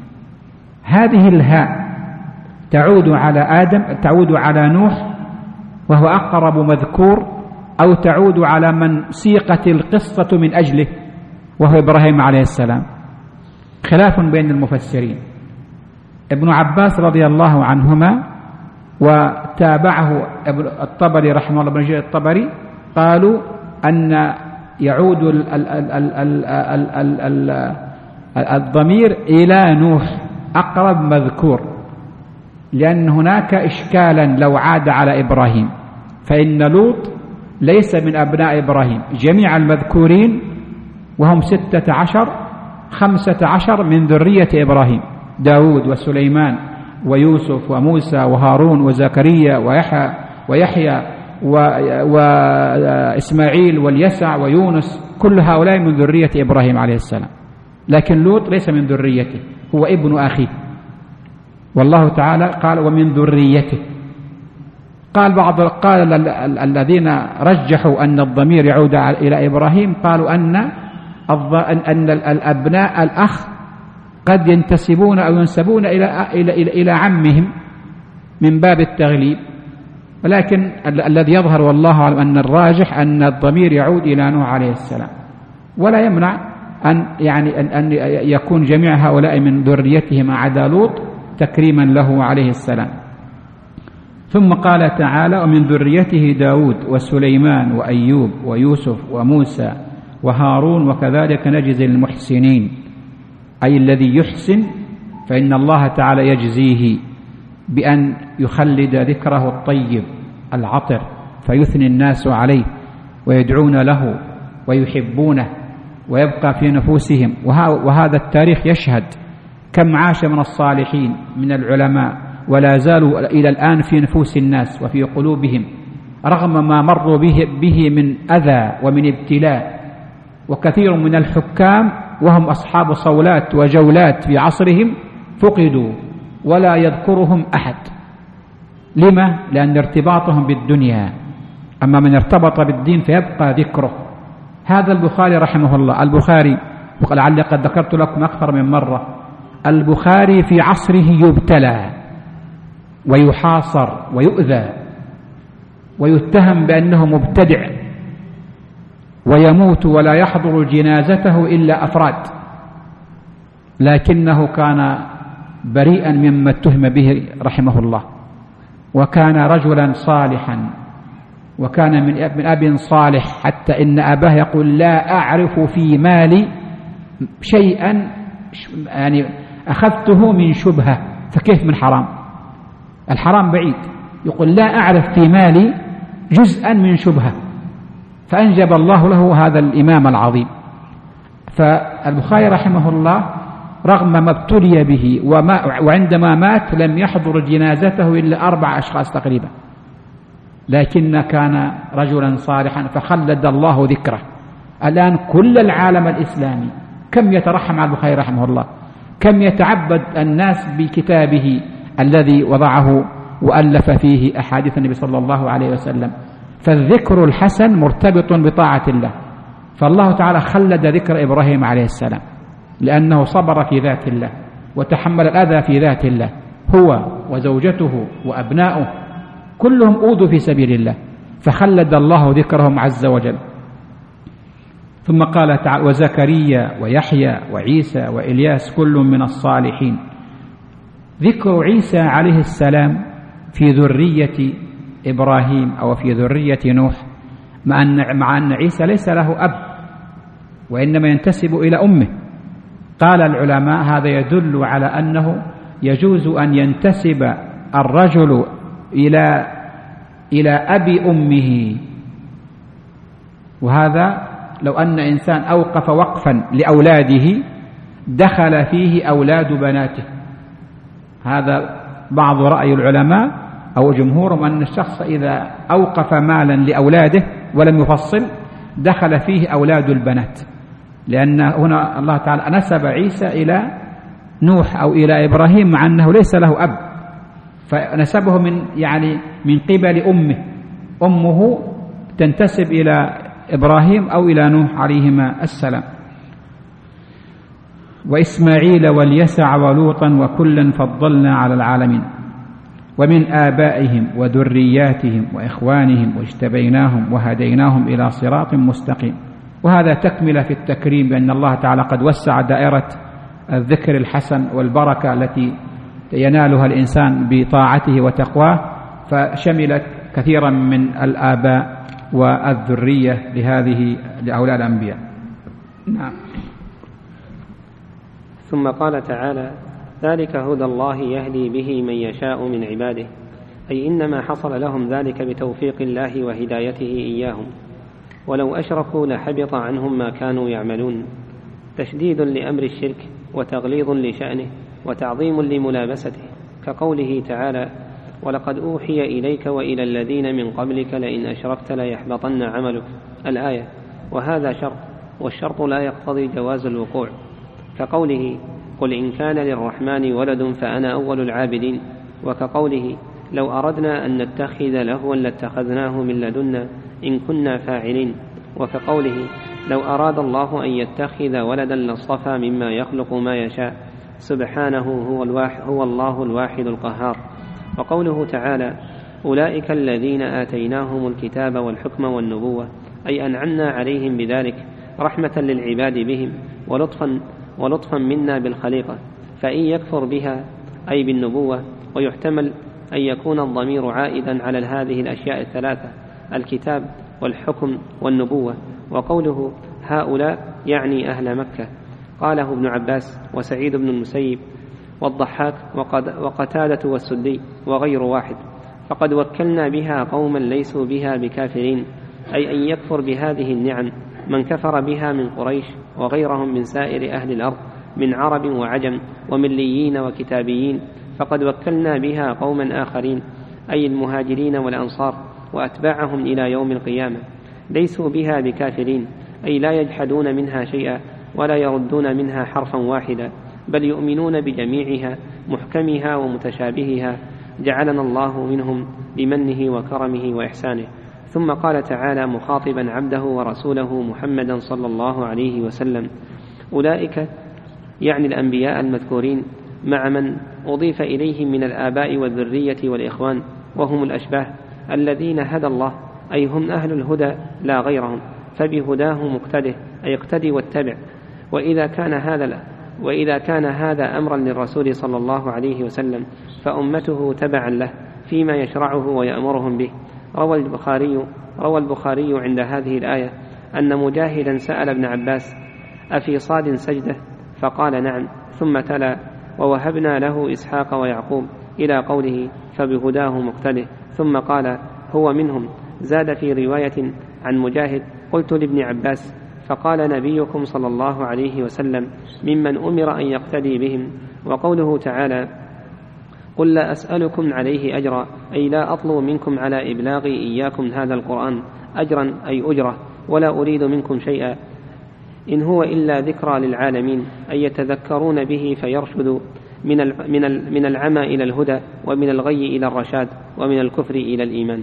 هذه الهاء تعود على آدم، تعود على نوح وهو أقرب مذكور، أو تعود على من سيقت القصة من أجله وهو إبراهيم عليه السلام. خلاف بين المفسرين. ابن عباس رضي الله عنهما وتابعه الطبري رحمه الله، ابن جرير الطبري، قالوا أن يعود الضمير إلى نوح أقرب مذكور، لأن هناك إشكالا لو عاد على إبراهيم، فإن لوط ليس من أبناء إبراهيم، جميع المذكورين وهم 16 15 من ذرية إبراهيم، داود وسليمان ويوسف وموسى وهارون وزكريا ويحيى وإسماعيل واليسع ويونس، كل هؤلاء من ذرية إبراهيم عليه السلام، لكن لوط ليس من ذريته، هو ابن أخيه، والله تعالى قال ومن ذريته. قال الذين رجحوا أن الضمير يعود إلى إبراهيم قالوا أن الأبناء الأخ قد ينتسبون أو ينسبون إلى عمهم من باب التغليب، ولكن الذي يظهر والله أعلم أن الراجح أن الضمير يعود إلى نوح عليه السلام، ولا يمنع أن يكون جميع هؤلاء من ذريته ما عدا لوط تكريما له عليه السلام. ثم قال تعالى ومن ذريته داود وسليمان وأيوب ويوسف وموسى وهارون وكذلك نجزي المحسنين، أي الذي يحسن فإن الله تعالى يجزيه بأن يخلد ذكره الطيب العطر فيثني الناس عليه ويدعون له ويحبونه ويبقى في نفوسهم. وهذا التاريخ يشهد كم عاش من الصالحين من العلماء ولا زالوا إلى الآن في نفوس الناس وفي قلوبهم رغم ما مروا به من أذى ومن ابتلاء. وكثير من الحكام وهم أصحاب صولات وجولات في عصرهم فقدوا ولا يذكرهم أحد. لما؟ لأن ارتباطهم بالدنيا، أما من ارتبط بالدين فيبقى ذكره. هذا البخاري رحمه الله، البخاري لعلي قد ذكرت لكم أكثر من مرة، البخاري في عصره يبتلى ويحاصر ويؤذى ويتهم بأنه مبتدع ويموت ولا يحضر جنازته إلا أفراد، لكنه كان بريئا مما اتهم به رحمه الله، وكان رجلا صالحا وكان من أب صالح، حتى إن أباه يقول لا أعرف في مالي شيئا يعني أخذته من شبهة، فكيف من حرام؟ الحرام بعيد، يقول لا أعرف في مالي جزءا من شبهة، فأنجب الله له هذا الإمام العظيم. فالبخاري رحمه الله رغم ما ابتلي به وعندما مات لم يحضر جنازته إلا 4 أشخاص تقريبا، لكن كان رجلا صالحا فخلد الله ذكره. الآن كل العالم الإسلامي كم يترحم على البخاري رحمه الله، كم يتعبد الناس بكتابه الذي وضعه وألف فيه أحاديث النبي صلى الله عليه وسلم. فالذكر الحسن مرتبط بطاعة الله، فالله تعالى خلد ذكر إبراهيم عليه السلام لأنه صبر في ذات الله وتحمل الأذى في ذات الله، هو وزوجته وأبناؤه كلهم أوذوا في سبيل الله فخلد الله ذكرهم عز وجل. ثم قال تعالى وزكريا ويحيى وعيسى وإلياس كل من الصالحين. ذكر عيسى عليه السلام في ذرية إبراهيم أو في ذرية نوح، مع أن عيسى ليس له أب وإنما ينتسب إلى أمه. قال العلماء هذا يدل على أنه يجوز أن ينتسب الرجل إلى أبي أمه، وهذا لو أن إنسان أوقف وقفا لأولاده دخل فيه أولاد بناته. هذا بعض رأي العلماء أو جمهورهم أن الشخص إذا أوقف مالا لأولاده ولم يفصل دخل فيه أولاد البنات، لأن هنا الله تعالى نسب عيسى إلى نوح أو إلى إبراهيم مع أنه ليس له أب، فنسبه من قبل أمه تنتسب إلى إبراهيم أو إلى نوح عليهما السلام. وإسماعيل واليسع ولوطا وكلا فضلنا على العالمين ومن آبائهم وذرياتهم وإخوانهم واجتبيناهم وهديناهم إلى صراط مستقيم. وهذا تكملة في التكريم بأن الله تعالى قد وسع دائرة الذكر الحسن والبركة التي ينالها الإنسان بطاعته وتقواه فشملت كثيرا من الآباء والذرية لهؤلاء الأنبياء. نعم.
ثم قال تعالى: ذلك هدى الله يهدي به من يشاء من عباده، أي إنما حصل لهم ذلك بتوفيق الله وهدايته إياهم، ولو أشركوا لحبط عنهم ما كانوا يعملون. تشديد لأمر الشرك وتغليظ لشأنه وتعظيم لملابسته، كقوله تعالى: ولقد أوحي إليك وإلى الذين من قبلك لئن أشركت ليحبطن عملك، الآية. وهذا شرط، والشرط لا يقتضي جواز الوقوع، كقوله: قل إن كان للرحمن ولد فأنا أول العابدين، وكقوله: لو أردنا أن نتخذ لهوا لاتخذناه من لدنا إن كنا فاعلين، وكقوله: لو أراد الله أن يتخذ ولدا لاصطفى مما يخلق ما يشاء سبحانه هو الله الواحد القهار. وقوله تعالى: أولئك الذين آتيناهم الكتاب والحكم والنبوة، أي أنعمنا عليهم بذلك رحمة للعباد بهم ولطفا منا بالخليقة، فإن يكفر بها أي بالنبوة، ويحتمل أن يكون الضمير عائدا على هذه الأشياء الثلاثة: الكتاب والحكم والنبوة. وقوله هؤلاء يعني أهل مكة، قاله ابن عباس وسعيد بن المسيب والضحاك وقتادة والسدي وغير واحد. فقد وكلنا بها قوما ليسوا بها بكافرين، أي أن يكفر بهذه النعم من كفر بها من قريش وغيرهم من سائر أهل الأرض من عرب وعجم ومليين وكتابيين. فقد وكلنا بها قوما آخرين، أي المهاجرين والأنصار وأتباعهم إلى يوم القيامة، ليسوا بها بكافرين، أي لا يجحدون منها شيئا ولا يردون منها حرفا واحدا، بل يؤمنون بجميعها محكمها ومتشابهها، جعلنا الله منهم بمنه وكرمه وإحسانه. ثم قال تعالى مخاطبا عبده ورسوله محمدا صلى الله عليه وسلم: أولئك يعني الأنبياء المذكورين مع من أضيف إليهم من الآباء والذرية والإخوان، وهم الأشباه الذين هدى الله، أي هم أهل الهدى لا غيرهم، فبهداه مقتده، أي اقتدي واتبع. وإذا كان هذا أمرا للرسول صلى الله عليه وسلم فأمته تبعا له فيما يشرعه ويأمرهم به. روى البخاري عند هذه الآية أن مجاهدا سأل ابن عباس: أفي صاد سجدة؟ فقال: نعم. ثم تلا: ووهبنا له إسحاق ويعقوب إلى قوله فبهداه مقتده، ثم قال: هو منهم. زاد في رواية عن مجاهد: قلت لابن عباس: فقال نبيكم صلى الله عليه وسلم: ممن أمر أن يقتدي بهم. وقوله تعالى: قل لا أسألكم عليه أجرا، أي لا أطلب منكم على إبلاغي إياكم هذا القرآن أجرا، أي أجرة، ولا أريد منكم شيئا، إن هو إلا ذكرى للعالمين، أي يتذكرون به فيرشدوا من العمى إلى الهدى، ومن الغي إلى الرشاد، ومن الكفر إلى الإيمان.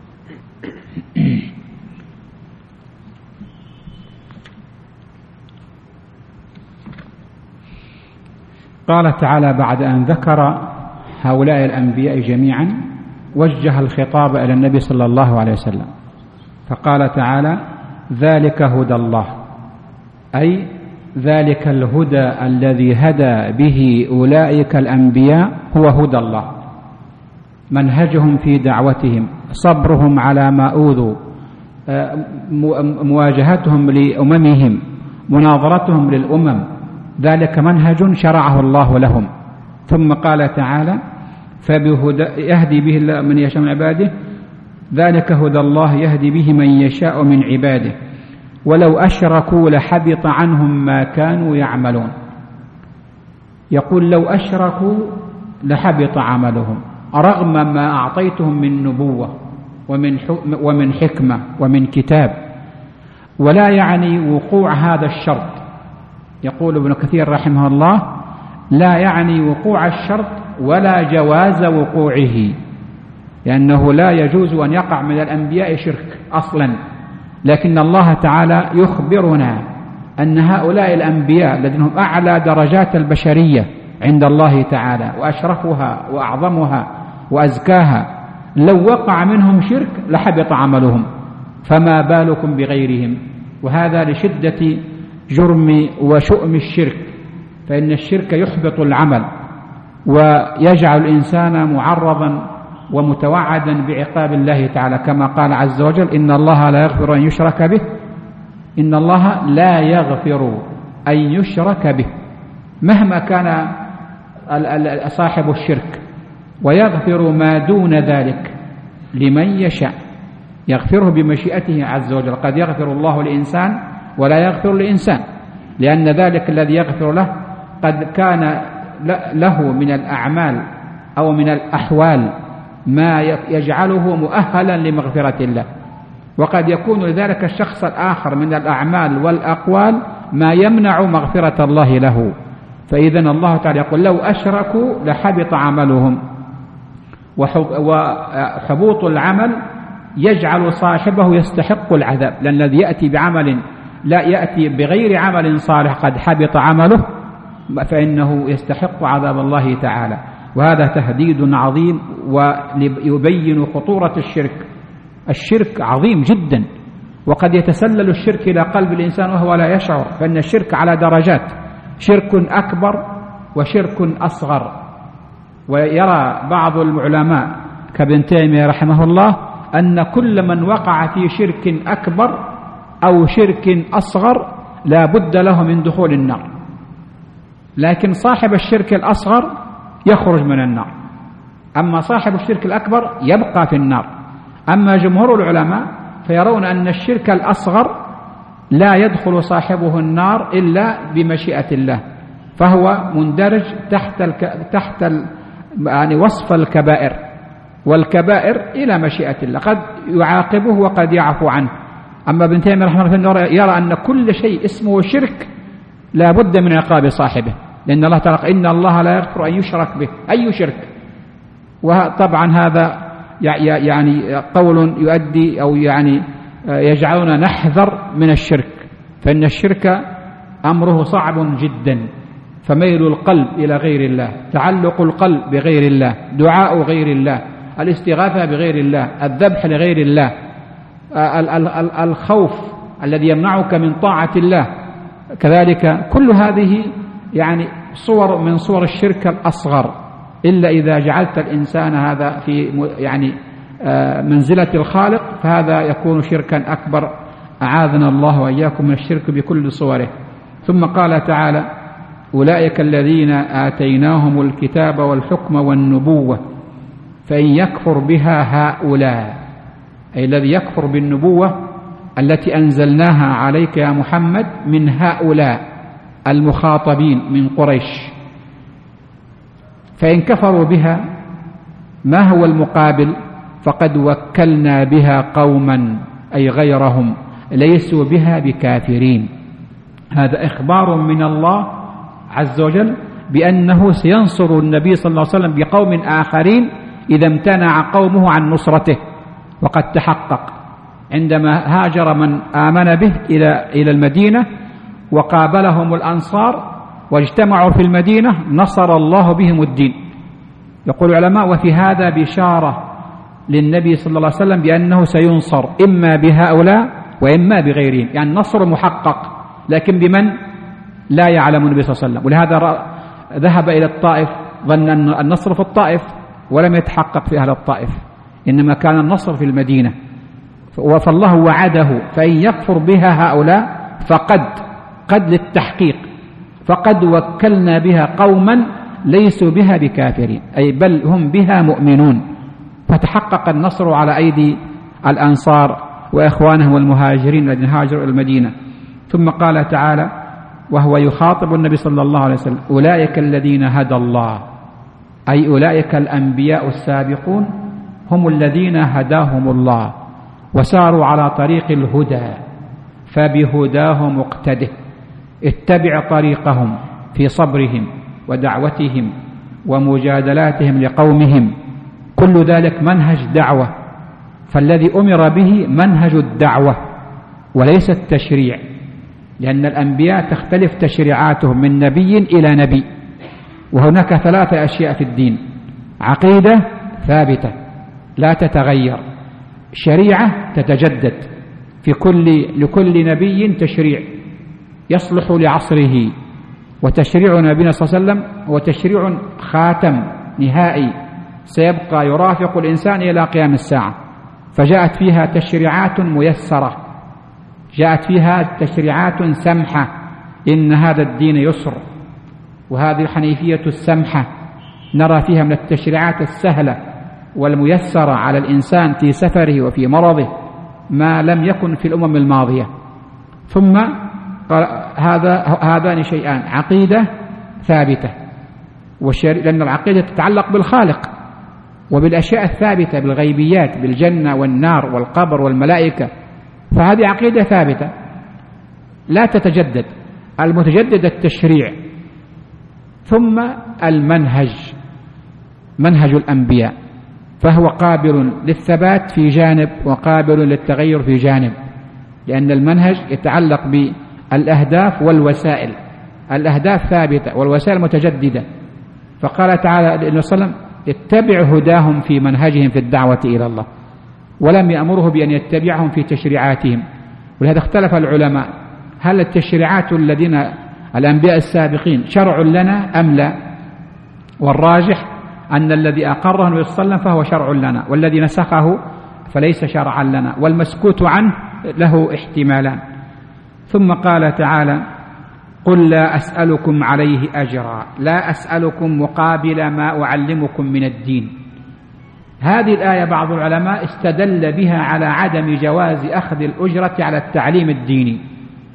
قال تعالى بعد أن ذكر هؤلاء الأنبياء جميعا وجه الخطاب إلى النبي صلى الله عليه وسلم، فقال تعالى: ذلك هدى الله، أي ذلك الهدى الذي هدى به أولئك الأنبياء هو هدى الله، منهجهم في دعوتهم، صبرهم على ما أوذوا، مواجهتهم لأممهم، مناظرتهم للأمم، ذلك منهج شرعه الله لهم. ثم قال تعالى: فبهدى يهدي به من يشاء من عباده، ذلك هدى الله يهدي به من يشاء من عباده، ولو أشركوا لحبط عنهم ما كانوا يعملون. يقول: لو أشركوا لحبط عملهم، رغم ما أعطيتهم من نبوة ومن حكمة ومن كتاب، ولا يعني وقوع هذا الشرط. يقول ابن كثير رحمه الله: لا يعني وقوع الشرط ولا جواز وقوعه، لأنه لا يجوز أن يقع من الأنبياء شرك أصلا، لكن الله تعالى يخبرنا أن هؤلاء الأنبياء الذين هم أعلى درجات البشرية عند الله تعالى وأشرفها وأعظمها وأزكاها، لو وقع منهم شرك لحبط عملهم، فما بالكم بغيرهم. وهذا لشدة جرم وشؤم الشرك، فإن الشرك يحبط العمل ويجعل الإنسان معرضا ومتوعدا بعقاب الله تعالى، كما قال عز وجل: إن الله لا يغفر أن يشرك به، إن الله لا يغفر أن يشرك به مهما كان صاحب الشرك، ويغفر ما دون ذلك لمن يشاء، يغفره بمشيئته عز وجل. قد يغفر الله لإنسان ولا يغفر لإنسان، لأن ذلك الذي يغفر له قد كان له من الأعمال أو من الأحوال ما يجعله مؤهلا لمغفرة الله، وقد يكون لذلك الشخص الآخر من الأعمال والأقوال ما يمنع مغفرة الله له. فإذا الله تعالى يقول: لو أشركوا لحبط عملهم. وحبوط العمل يجعل صاحبه يستحق العذاب، لأن الذي يأتي بعمل لا يأتي بغير عمل صالح قد حبط عمله فإنه يستحق عذاب الله تعالى. وهذا تهديد عظيم ويبين خطورة الشرك. الشرك عظيم جدا، وقد يتسلل الشرك إلى قلب الإنسان وهو لا يشعر، فإن الشرك على درجات: شرك أكبر وشرك أصغر. ويرى بعض العلماء كابن تيمية رحمه الله أن كل من وقع في شرك أكبر أو شرك أصغر لا بد له من دخول النار، لكن صاحب الشرك الأصغر يخرج من النار، أما صاحب الشرك الأكبر يبقى في النار. أما جمهور العلماء فيرون أن الشرك الأصغر لا يدخل صاحبه النار إلا بمشيئة الله، فهو مندرج تحت يعني وصف الكبائر، والكبائر إلى مشيئة الله، قد يعاقبه وقد يعفو عنه. أما ابن تيمية رحمه الله يرى أن كل شيء اسمه شرك لا بد من عقاب صاحبه، لأن الله تعالى: إن الله لا يغفر أن يشرك به، أي شرك. وطبعا هذا يعني قول يؤدي أو يعني يجعلنا نحذر من الشرك، فإن الشرك أمره صعب جدا. فميل القلب إلى غير الله، تعلق القلب بغير الله، دعاء غير الله، الاستغاثة بغير الله، الذبح لغير الله، الخوف الذي يمنعك من طاعة الله، كذلك كل هذه يعني صور من صور الشرك الأصغر، إلا إذا جعلت الإنسان هذا في يعني منزلة الخالق فهذا يكون شركا أكبر، أعاذنا الله وإياكم من الشرك بكل صوره. ثم قال تعالى: أولئك الذين آتيناهم الكتاب والحكم والنبوة فإن يكفر بها هؤلاء، أي الذي يكفر بالنبوة التي أنزلناها عليك يا محمد من هؤلاء المخاطبين من قريش، فإن كفروا بها ما هو المقابل؟ فقد وكلنا بها قوما، أي غيرهم، ليسوا بها بكافرين. هذا إخبار من الله عز وجل بأنه سينصر النبي صلى الله عليه وسلم بقوم آخرين إذا امتنع قومه عن نصرته، وقد تحقق عندما هاجر من آمن به إلى المدينة وقابلهم الأنصار واجتمعوا في المدينة نصر الله بهم الدين. يقول العلماء: وفي هذا بشارة للنبي صلى الله عليه وسلم بأنه سينصر إما بهؤلاء وإما بغيرهم، يعني نصر محقق، لكن بمن لا يعلم النبي صلى الله عليه وسلم. ولهذا ذهب إلى الطائف، ظن أن النصر في الطائف ولم يتحقق في أهل الطائف، إنما كان النصر في المدينة. فالله وعده: فإن يكفر بها هؤلاء قد للتحقيق، فقد وكلنا بها قوما ليسوا بها بكافرين، أي بل هم بها مؤمنون. فتحقق النصر على أيدي الأنصار وإخوانهم المهاجرين الذين هاجروا إلى المدينة. ثم قال تعالى وهو يخاطب النبي صلى الله عليه وسلم: أولئك الذين هدى الله، أي أولئك الأنبياء السابقون هم الذين هداهم الله وساروا على طريق الهدى، فبهداه مقتده، اتبع طريقهم في صبرهم ودعوتهم ومجادلاتهم لقومهم، كل ذلك منهج دعوة. فالذي أمر به منهج الدعوة وليس التشريع، لأن الأنبياء تختلف تشريعاتهم من نبي إلى نبي. وهناك 3 أشياء في الدين: عقيدة ثابتة لا تتغير، شريعة تتجدد لكل نبي تشريع يصلح لعصره، وتشريع نبينا صلى الله عليه وسلم هو تشريع خاتم نهائي سيبقى يرافق الإنسان إلى قيام الساعة، فجاءت فيها تشريعات ميسرة، جاءت فيها تشريعات سمحة، إن هذا الدين يسر، وهذه الحنيفية السمحة نرى فيها من التشريعات السهلة والميسرة على الإنسان في سفره وفي مرضه ما لم يكن في الأمم الماضية. ثم هذان شيئان: عقيدة ثابتة، لأن العقيدة تتعلق بالخالق وبالأشياء الثابتة، بالغيبيات، بالجنة والنار والقبر والملائكة، فهذه عقيدة ثابتة لا تتجدد. المتجدد التشريع. ثم المنهج، منهج الأنبياء، فهو قابل للثبات في جانب وقابل للتغير في جانب، لأن المنهج يتعلق بالأهداف والوسائل، الأهداف ثابتة والوسائل متجددة. فقال تعالى للنبي صلى الله عليه وسلم: اتبع هداهم في منهجهم في الدعوة إلى الله، ولم يأمره بأن يتبعهم في تشريعاتهم. ولهذا اختلف العلماء: هل التشريعات الذين الأنبياء السابقين شرع لنا أم لا؟ والراجح أن الذي أقره النبي صلى الله عليه وسلم فهو شرع لنا، والذي نسخه فليس شرعا لنا، والمسكوت عنه له احتمالان. ثم قال تعالى: قل لا أسألكم عليه أجرا، لا أسألكم مقابل ما أعلمكم من الدين. هذه الآية بعض العلماء استدل بها على عدم جواز أخذ الأجرة على التعليم الديني،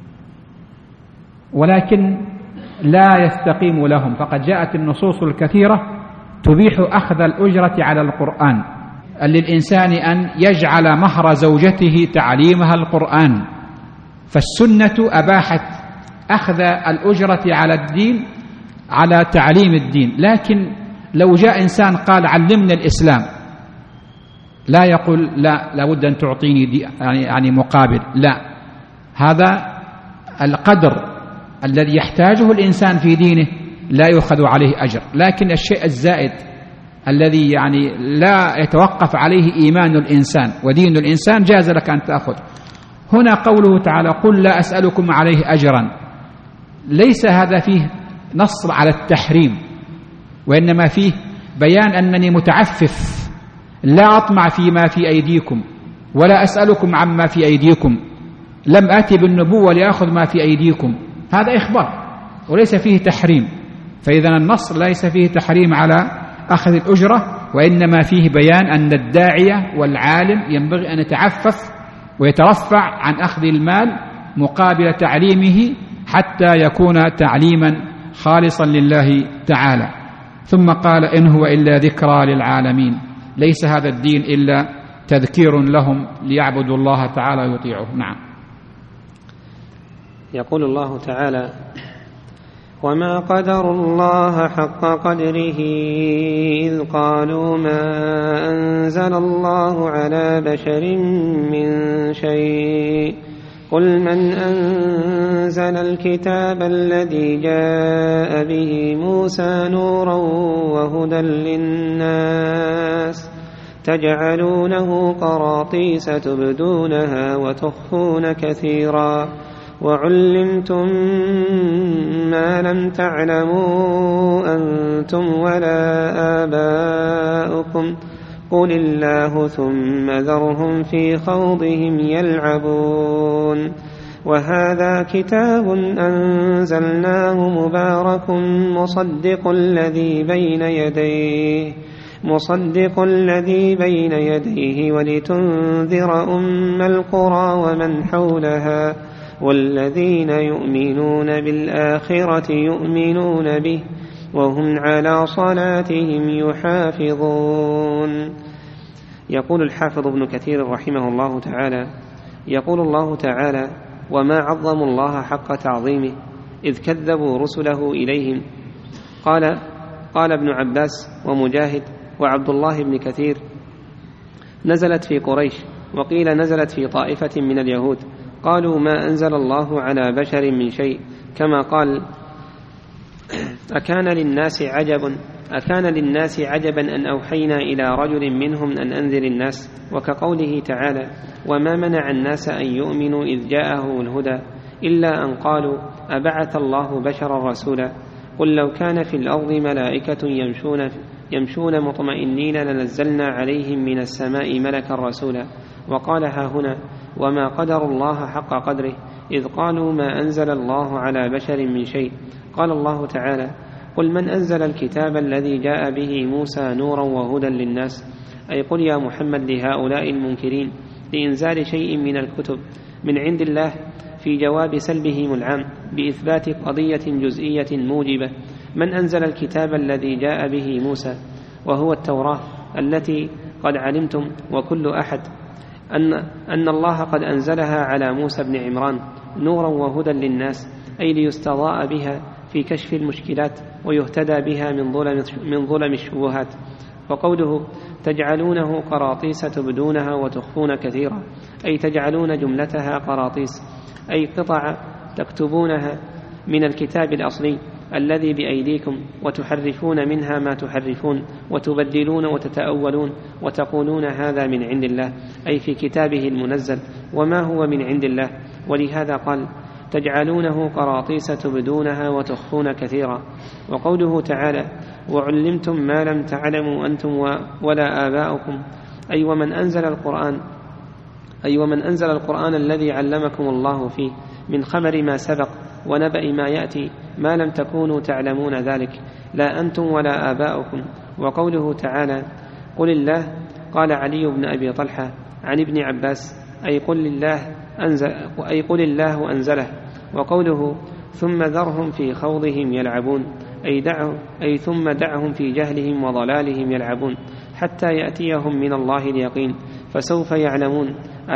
ولكن لا يستقيم لهم، فقد جاءت النصوص الكثيرة تبيح أخذ الأجرة على القرآن. للإنسان أن يجعل مهر زوجته تعليمها القرآن، فالسنة أباحت أخذ الأجرة على الدين، على تعليم الدين. لكن لو جاء إنسان قال علمنا الإسلام، لا يقول لا لابد أن تعطيني دي يعني مقابل، لا، هذا القدر الذي يحتاجه الإنسان في دينه لا يؤخذ عليه أجر. لكن الشيء الزائد الذي يعني لا يتوقف عليه إيمان الإنسان ودين الإنسان جاز لك أن تأخذ. هنا قوله تعالى: قل لا أسألكم عليه أجرا، ليس هذا فيه نص على التحريم، وإنما فيه بيان أنني متعفف، لا أطمع فيما في أيديكم ولا أسألكم عما في أيديكم، لم آتي بالنبوة لأخذ ما في أيديكم. هذا إخبار وليس فيه تحريم. فإذا النص ليس فيه تحريم على أخذ الأجرة، وإنما فيه بيان أن الداعية والعالم ينبغي أن يتعفف ويترفع عن أخذ المال مقابل تعليمه حتى يكون تعليما خالصا لله تعالى. ثم قال: إن هو إلا ذكرى للعالمين، ليس هذا الدين إلا تذكير لهم ليعبدوا الله تعالى ويطيعوه. نعم.
يقول الله تعالى: وما قدروا الله حق قدره إذ قالوا ما أنزل الله على بشر من شيء قل من أنزل الكتاب الذي جاء به موسى نورا وهدى للناس تجعلونه قراطيس تبدونها وتخفون كثيرا وعلمتم ما لم تعلموا أنتم ولا آباؤكم قل الله ثم ذرهم في خوضهم يلعبون وهذا كتاب أنزلناه مبارك مصدق الذي بين يديه ولتنذر أم القرى ومن حولها والذين يؤمنون بالآخرة يؤمنون به وهم على صلاتهم يحافظون. يقول الحافظ ابن كثير رحمه الله تعالى: يقول الله تعالى: وما عظموا الله حق تعظيمه إذ كذبوا رسله إليهم. قال ابن عباس ومجاهد وعبد الله بن كثير: نزلت في قريش، وقيل نزلت في طائفة من اليهود، قالوا ما أنزل الله على بشر من شيء، كما قال: أكان للناس عجبا أن أوحينا إلى رجل منهم أن أنذر الناس، وكقوله تعالى: وما منع الناس أن يؤمنوا إذ جاءهم الهدى إلا أن قالوا أبعث الله بشرا رسولا قل لو كان في الأرض ملائكة يمشون مطمئنين لنزلنا عليهم من السماء ملكا رسولا. وقال ها هنا وما قدروا الله حق قدره إذ قالوا ما أنزل الله على بشر من شيء. قال الله تعالى قل من أنزل الكتاب الذي جاء به موسى نورا وهدى للناس، أي قل يا محمد لهؤلاء المنكرين لإنزال شيء من الكتب من عند الله في جواب سلبهم العام بإثبات قضية جزئية موجبة، من أنزل الكتاب الذي جاء به موسى وهو التوراة التي قد علمتم وكل أحد أن الله قد أنزلها على موسى بن عمران نورا وهدى للناس، أي ليستضاء بها في كشف المشكلات ويهتدى بها من ظلم الشبهات. وقوله تجعلونه قراطيس تبدونها وتخفون كثيرا، أي تجعلون جملتها قراطيس، أي قطع تكتبونها من الكتاب الأصلي الذي بأيديكم وتحرفون منها ما تحرفون وتبدلون وتتأولون وتقولون هذا من عند الله، أي في كتابه المنزل وما هو من عند الله. ولهذا قال تجعلونه قراطيس تبدونها وتخفون كثيرا. وقوله تعالى وعلمتم ما لم تعلموا أنتم ولا آباؤكم، أي ومن أنزل القرآن الذي علمكم الله فيه من خبر ما سبق ونبأ ما يأتي ما لم تكونوا تعلمون ذلك لا أنتم ولا آباؤكم. وقوله تعالى قل الله، قال علي بن أبي طلحة عن ابن عباس أي قل الله أنزله. وقوله ثم ذرهم في خوضهم يلعبون، أي ثم دعهم في جهلهم وضلالهم يلعبون حتى يأتيهم من الله اليقين فسوف يعلمون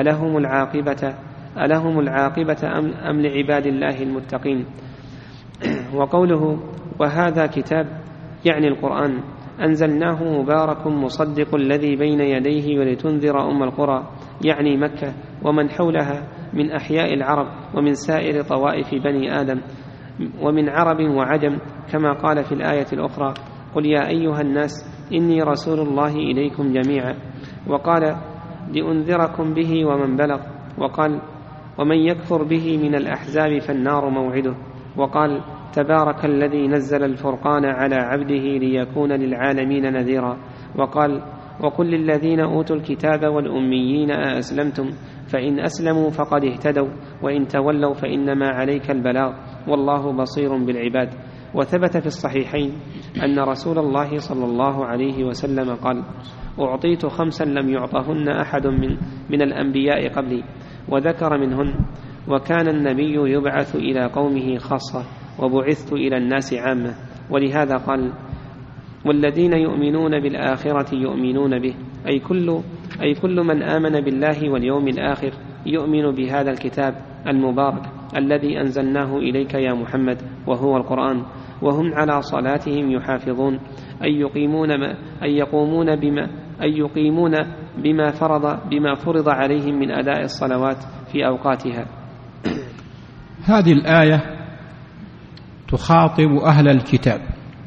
ألهم العاقبة أم لعباد الله المتقين. وقوله وهذا كتاب يعني القرآن أنزلناه مبارك مصدق الذي بين يديه ولتنذر أم القرى يعني مكة ومن حولها من أحياء العرب ومن سائر طوائف بني آدم ومن عرب وعجم، كما قال في الآية الأخرى قل يا أيها الناس إني رسول الله إليكم جميعا. وقال لأنذركم به ومن بلغ. وقال ومن يكفر به من الأحزاب فالنار موعده. وقال تبارك الذي نزل الفرقان على عبده ليكون للعالمين نذيرا. وقال وقل للذين أوتوا الكتاب والأميين أأسلمتم فإن أسلموا فقد اهتدوا وإن تولوا فإنما عليك البلاغ والله بصير بالعباد. وثبت في الصحيحين أن رسول الله صلى الله عليه وسلم قال أعطيت 5 لم يعطهن أحد من الأنبياء قبلي، وذكر منهن وكان النبي يبعث إلى قومه خاصة وبعثت إلى الناس عامة. ولهذا قال والذين يؤمنون بالآخرة يؤمنون به، أي كل من آمن بالله واليوم الآخر يؤمن بهذا الكتاب المبارك الذي أنزلناه إليك يا محمد وهو القرآن، وهم على صلاتهم يحافظون، أي يقومون بما فرض عليهم من أداء الصلوات في أوقاتها.
هذه الآية تخاطب أهل الكتاب،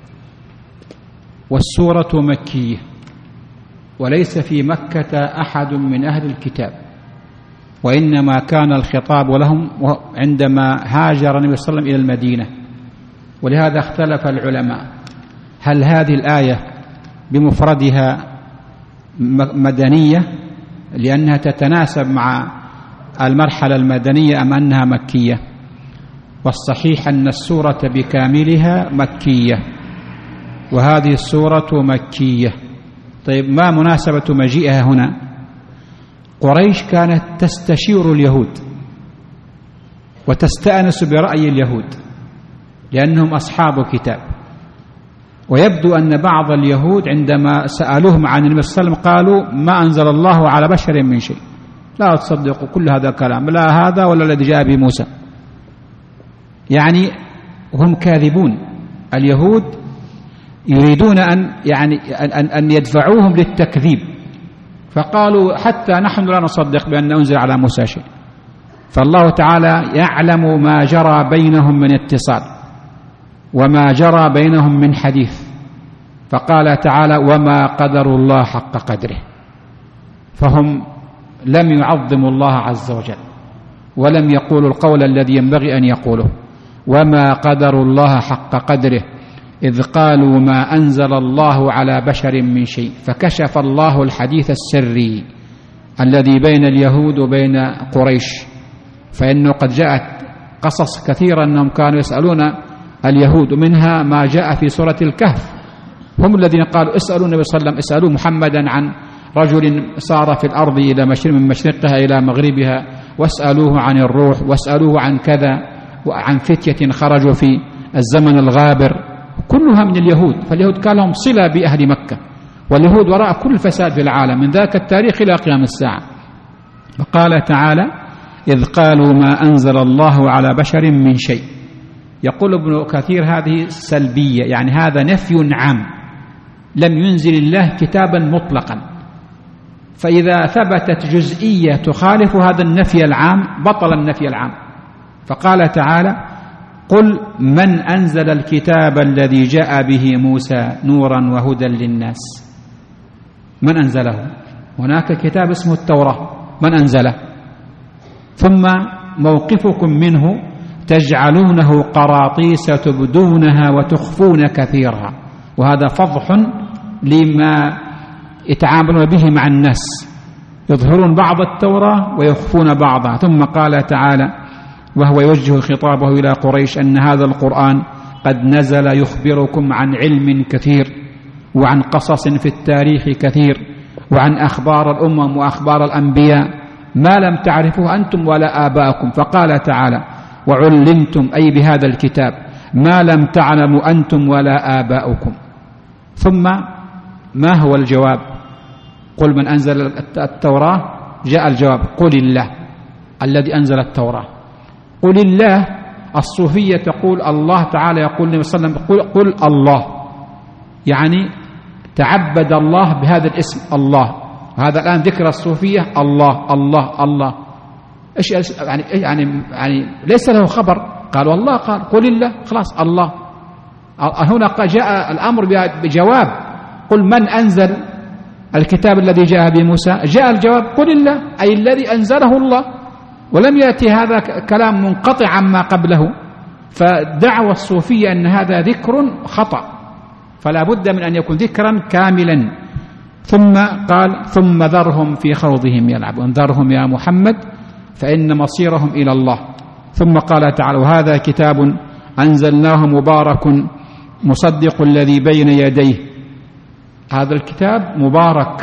والسورة مكية، وليس في مكة أحد من أهل الكتاب، وإنما كان الخطاب لهم عندما هاجر النبي صلى الله عليه وسلم إلى المدينة. ولهذا اختلف العلماء هل هذه الآية بمفردها مدنية لأنها تتناسب مع المرحلة المدنية أم أنها مكية؟ والصحيح أن السورة بكاملها مكية، وهذه السورة مكية. طيب ما مناسبة مجيئها هنا؟ قريش كانت تستشير اليهود وتستأنس برأي اليهود لأنهم أصحاب كتاب، ويبدو أن بعض اليهود عندما سألوهم عن النبي صلى الله عليه وسلم قالوا ما أنزل الله على بشر من شيء، لا تصدقوا كل هذا الكلام، لا هذا ولا الذي جاء به موسى. يعني هم كاذبون. اليهود يريدون أن يدفعوهم للتكذيب، فقالوا حتى نحن لا نصدق بأن أنزل على موسى شيء. فالله تعالى يعلم ما جرى بينهم من اتصال وما جرى بينهم من حديث، فقال تعالى وما قدروا الله حق قدره، فهم لم يعظموا الله عز وجل ولم يقولوا القول الذي ينبغي أن يقوله، وما قدروا الله حق قدره إذ قالوا ما أنزل الله على بشر من شيء، فكشف الله الحديث السري الذي بين اليهود وبين قريش، فإنه قد جاءت قصص كثيرة أنهم كانوا يسألون اليهود، ومنها ما جاء في سورة الكهف، هم الذين قالوا اسألوا النبي صلى الله عليه وسلم، اسألوا محمدا عن رجل سار في الأرض إلى من مشرقها إلى مغربها، واسألوه عن الروح، واسألوه عن كذا، وعن فتية خرجوا في الزمن الغابر، كلها من اليهود. فاليهود كان لهم صلة بأهل مكة، واليهود وراء كل فساد في العالم من ذاك التاريخ إلى قيام الساعة. وقال تعالى إذ قالوا ما أنزل الله على بشر من شيء. يقول ابن كثير هذه سلبية، يعني هذا نفي عام، لم ينزل الله كتابا مطلقا، فإذا ثبتت جزئية تخالف هذا النفي العام بطل النفي العام. فقال تعالى قل من أنزل الكتاب الذي جاء به موسى نورا وهدى للناس. من أنزله؟ هناك كتاب اسمه التوراة، من أنزله؟ ثم موقفكم منه تجعلونه قراطيس تبدونها وتخفون كثيرا، وهذا فضح لما يتعاملون به مع الناس، يظهرون بعض التوراة ويخفون بعضها. ثم قال تعالى وهو يوجه خطابه إلى قريش أن هذا القرآن قد نزل يخبركم عن علم كثير، وعن قصص في التاريخ كثير، وعن أخبار الأمم وأخبار الأنبياء ما لم تعرفوه أنتم ولا آباءكم. فقال تعالى وعلمتم أي بهذا الكتاب ما لم تعلموا أنتم ولا آباؤكم. ثم ما هو الجواب؟ قل من أنزل التوراة، جاء الجواب قل الله الذي أنزل التوراة. قل الله، الصوفية تقول الله تعالى، يقول النبي صلى الله عليه وسلم قل الله، يعني تعبد الله بهذا الاسم الله. هذا الآن ذكر الصوفية الله الله الله، ايش يعني ليس له خبر، قالوا الله، قال قل الله، خلاص الله. هنا جاء الأمر بجواب قل من أنزل الكتاب الذي جاء بموسى، جاء الجواب قل الله أي الذي أنزله الله، ولم يأتي هذا كلام منقطع عما قبله. فدعوى الصوفية أن هذا ذكر خطأ، فلا بد من أن يكون ذكرا كاملا. ثم قال ثم ذرهم في خوضهم يلعبون، ذرهم يا محمد فإن مصيرهم إلى الله. ثم قال تعالى وهذا كتاب أنزلناه مبارك مصدق الذي بين يديه. هذا الكتاب مبارك،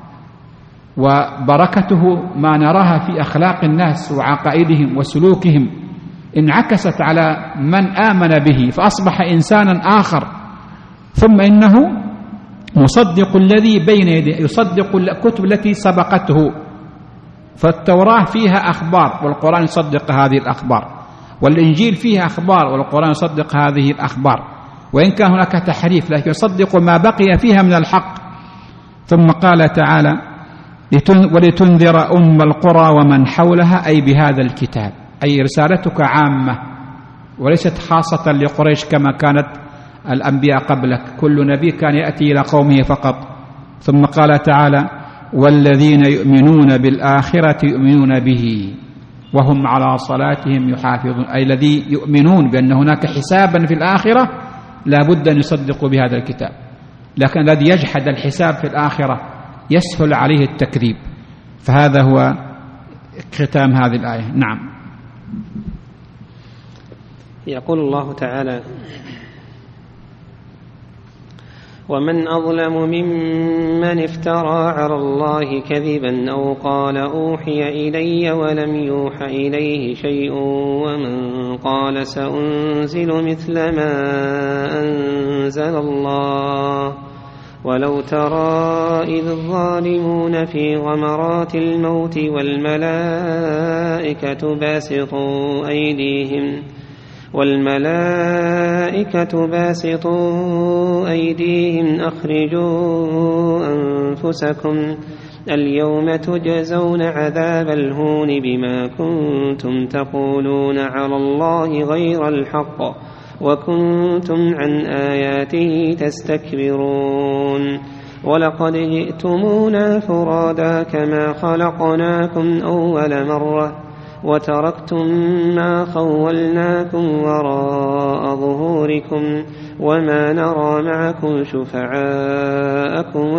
وبركته ما نراها في أخلاق الناس وعقائدهم وسلوكهم انعكست على من آمن به فأصبح إنسانا آخر. ثم إنه مصدق الذي بين يديه، يصدق الكتب التي سبقته. فالتوراة فيها أخبار والقرآن يصدق هذه الأخبار، والإنجيل فيها أخبار والقرآن يصدق هذه الأخبار، وإن كان هناك تحريف لكن يصدق ما بقي فيها من الحق. ثم قال تعالى ولتنذر أم القرى ومن حولها، أي بهذا الكتاب، أي رسالتك عامة وليست خاصة لقريش كما كانت الأنبياء قبلك، كل نبي كان يأتي إلى قومه فقط. ثم قال تعالى والذين يؤمنون بالآخرة يؤمنون به وهم على صلاتهم يحافظون، أي الذي يؤمنون بأن هناك حسابا في الآخرة لا بد أن يصدقوا بهذا الكتاب. لكن الذي يجحد الحساب في الآخرة يسهل عليه التكذيب. فهذا هو ختام هذه الآية. نعم.
يقول الله تعالى ومن أظلم ممن افترى على الله كذبا أو قال أوحي إلي ولم يوحى إليه شيء ومن قال سأنزل مثل ما أنزل الله ولو ترى إذ الظالمون في غمرات الموت والملائكة باسطوا أيديهم أخرجوا أنفسكم اليوم تجزون عذاب الهون بما كنتم تقولون على الله غير الحق وكنتم عن آياته تستكبرون ولقد جئتمونا فرادا كما خلقناكم أول مرة وتركتم ما خولناكم وراء ظهوركم وما نرى معكم شفعاءكم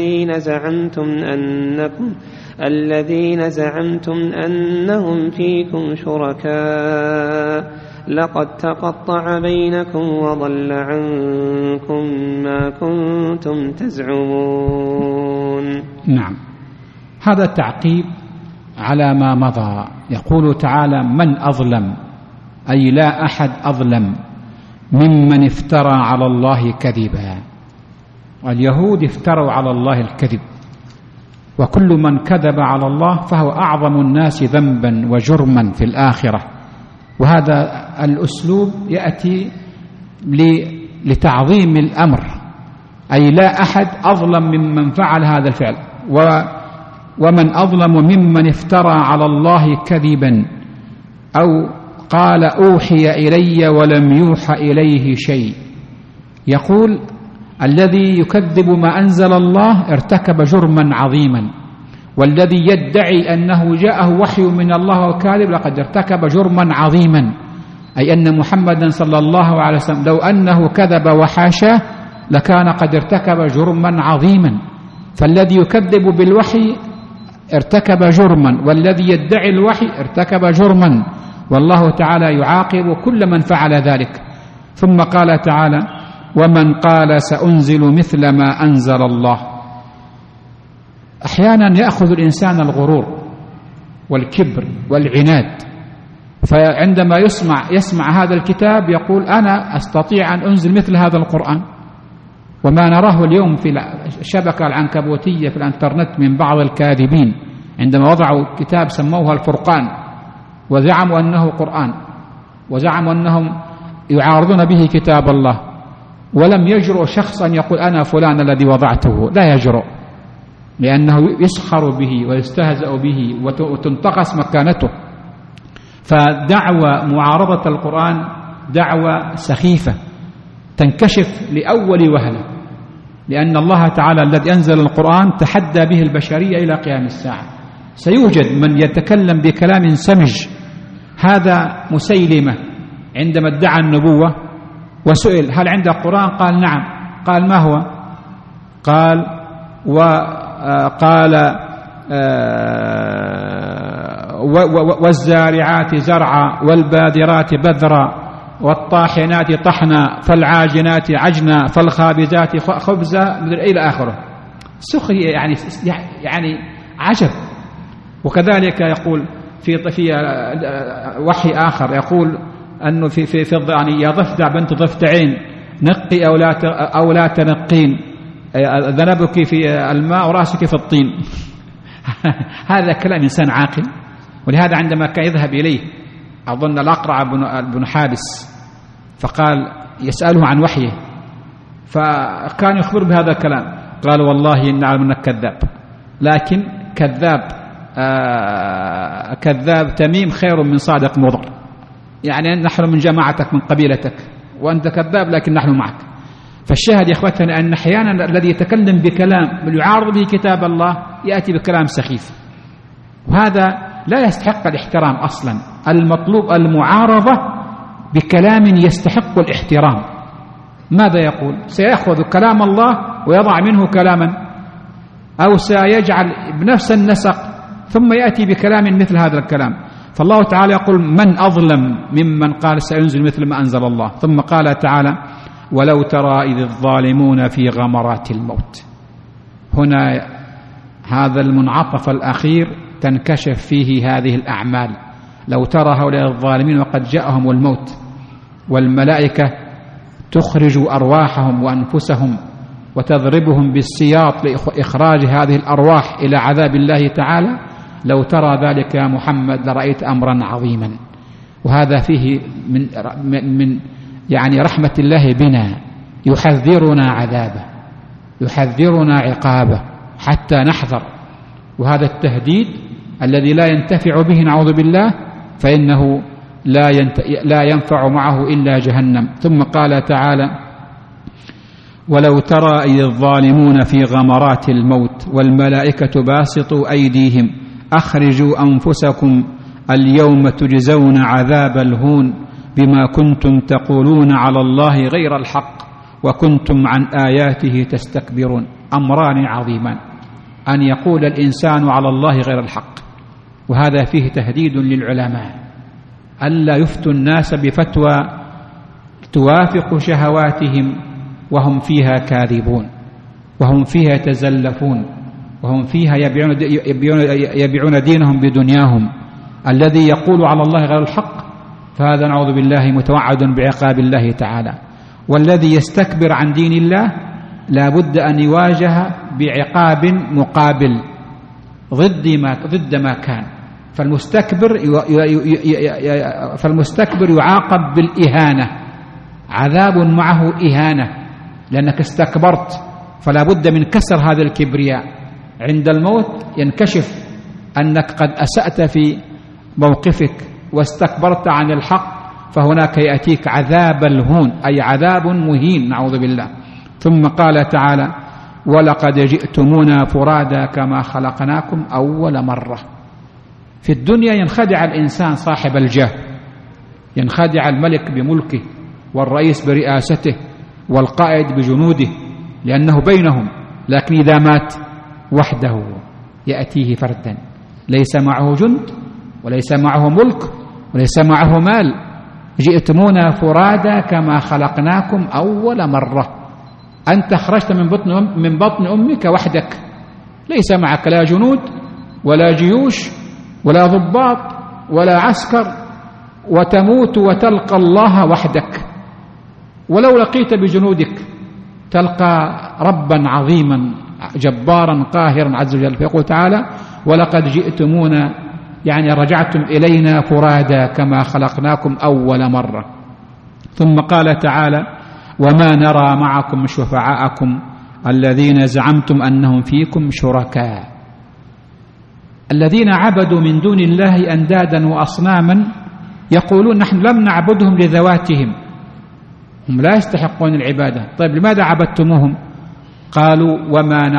الذين زعمتم أنهم فيكم شركاء لقد تقطع بينكم وضل عنكم ما كنتم تزعمون.
نعم، هذا تعقيب على ما مضى. يقول تعالى: من أظلم، أي لا أحد أظلم ممن افترى على الله كذبا. اليهود افتروا على الله الكذب، وكل من كذب على الله فهو أعظم الناس ذنبا وجرما في الآخرة. وهذا الأسلوب يأتي لتعظيم الأمر، أي لا أحد أظلم ممن فعل هذا الفعل. ومن أظلم ممن افترى على الله كذبا أو قال أوحي إلي ولم يوحى إليه شيء. يقول: الذي يكذب ما أنزل الله ارتكب جرما عظيما، والذي يدعي أنه جاءه وحي من الله وكاذب لقد ارتكب جرما عظيما، أي أن محمدا صلى الله عليه وسلم لو أنه كذب وحاشاه لكان قد ارتكب جرما عظيما. فالذي يكذب بالوحي ارتكب جرما، والذي يدعي الوحي ارتكب جرما، والله تعالى يعاقب كل من فعل ذلك. ثم قال تعالى: ومن قال سأنزل مثل ما أنزل الله. أحيانا يأخذ الإنسان الغرور والكبر والعناد، فعندما يسمع هذا الكتاب يقول: أنا أستطيع أن أنزل مثل هذا القرآن. وما نراه اليوم في الشبكة العنكبوتية في الانترنت من بعض الكاذبين عندما وضعوا كتاب سموه الفرقان وزعموا أنه قرآن، وزعموا أنهم يعارضون به كتاب الله، ولم يجرؤ شخصا يقول أنا فلان الذي وضعته، لا يجرؤ، لأنه يسخر به ويستهزأ به وتنتقص مكانته. فدعوة معارضة القرآن دعوة سخيفة تنكشف لأول وهلة، لأن الله تعالى الذي أنزل القرآن تحدى به البشرية إلى قيام الساعة. سيوجد من يتكلم بكلام سمج. هذا مسيلمة عندما ادعى النبوة وسئل: هل عندك قرآن؟ قال: نعم. قال: ما هو؟ قال: والزارعات زرعا والبادرات بذرا والطاحنات طحنا فالعاجنات عجنا فالخابزات خبزا إلى آخره. سخرية يعني عجب. وكذلك يقول في وحي آخر يقول أنه في يعني يا ضفدع بنت ضفدعين نقي أو لا تنقين، ذنبك في الماء ورأسك في الطين. هذا كلام إنسان عاقل. ولهذا عندما كان يذهب إليه أظن الأقرع بن حابس فقال يسأله عن وحيه، فكان يخبر بهذا الكلام. قال: والله إن نعلم أنك كذاب، لكن كذاب تميم خير من صادق مضر. يعني نحن من جماعتك من قبيلتك وأنت كذاب لكن نحن معك. فالشاهد يا إخوتنا أن أحيانا الذي يتكلم بكلام يعارض به كتاب الله يأتي بكلام سخيف، وهذا لا يستحق الاحترام أصلا. المطلوب المعارضة بكلام يستحق الاحترام. ماذا يقول؟ سيأخذ كلام الله ويضع منه كلاما، أو سيجعل بنفس النسق ثم يأتي بكلام مثل هذا الكلام. فالله تعالى يقول: من أظلم ممن قال سينزل مثل ما أنزل الله. ثم قال تعالى: ولو ترى إذ الظالمون في غمرات الموت. هنا هذا المنعطف الأخير تنكشف فيه هذه الأعمال. لو ترى هؤلاء الظالمين وقد جاءهم الموت والملائكة تخرج أرواحهم وأنفسهم وتضربهم بالسياط لإخراج هذه الأرواح إلى عذاب الله تعالى، لو ترى ذلك يا محمد لرأيت أمرا عظيما. وهذا فيه من يعني رحمة الله بنا، يحذرنا عذابه، يحذرنا عقابه حتى نحذر. وهذا التهديد الذي لا ينتفع به نعوذ بالله فإنه لا ينفع معه إلا جهنم. ثم قال تعالى: ولو ترى إذ الظالمون في غمرات الموت والملائكة باسطوا أيديهم أخرجوا أنفسكم اليوم تجزون عذاب الهون بما كنتم تقولون على الله غير الحق وكنتم عن آياته تستكبرون. أمران عظيمان: أن يقول الإنسان على الله غير الحق، وهذا فيه تهديد للعلماء ألا يفتوا الناس بفتوى توافق شهواتهم وهم فيها كاذبون، وهم فيها يتزلفون، وهم فيها يبيعون دينهم بدنياهم. الذي يقول على الله غير الحق فهذا نعوذ بالله متوعد بعقاب الله تعالى، والذي يستكبر عن دين الله لا بد أن يواجه بعقاب مقابل ضد ما كان. فالمستكبر يعاقب بالإهانة، عذاب معه إهانة، لأنك استكبرت، فلا بد من كسر هذا الكبرياء. عند الموت ينكشف أنك قد أسأت في موقفك واستكبرت عن الحق، فهناك يأتيك عذاب الهون، أي عذاب مهين، نعوذ بالله. ثم قال تعالى: ولقد جئتمونا فرادا كما خلقناكم أول مرة. في الدنيا ينخدع الإنسان صاحب الجاه، ينخدع الملك بملكه، والرئيس برئاسته، والقائد بجنوده، لأنه بينهم. لكن إذا مات وحده يأتيه فردا، ليس معه جند، وليس معه ملك، وليس معه مال. جئتمونا فرادا كما خلقناكم أول مرة. أنت خرجت من بطن أمك وحدك، ليس معك لا جنود ولا جيوش ولا ضباط ولا عسكر، وتموت وتلقى الله وحدك. ولو لقيت بجنودك تلقى ربا عظيما جبارا قاهرا عز وجل. فيقول تعالى: ولقد جئتمونا، يعني رجعتم إلينا فرادا كما خلقناكم أول مرة. ثم قال تعالى: وما نرى معكم شفعاءكم الذين زعمتم أنهم فيكم شركاء. الذين عبدوا من دون الله أندادا وأصناما يقولون نحن لم نعبدهم لذواتهم، هم لا يستحقون العبادة. طيب لماذا عبدتموهم؟ قالوا: وما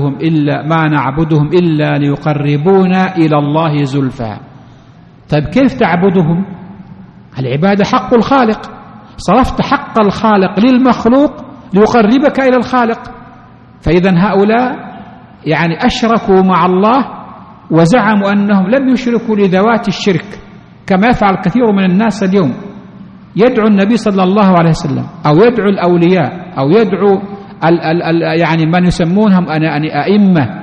نعبدهم إلا ليقربونا إلى الله زلفى. طيب كيف تعبدهم؟ العبادة حق الخالق، صرفت حق الخالق للمخلوق ليقربك إلى الخالق. فإذا هؤلاء يعني أشركوا مع الله، وزعموا أنهم لم يشركوا لذوات الشرك، كما يفعل كثير من الناس اليوم. يدعو النبي صلى الله عليه وسلم، أو يدعو الأولياء، أو يدعو يعني من يسمونهم أئمة،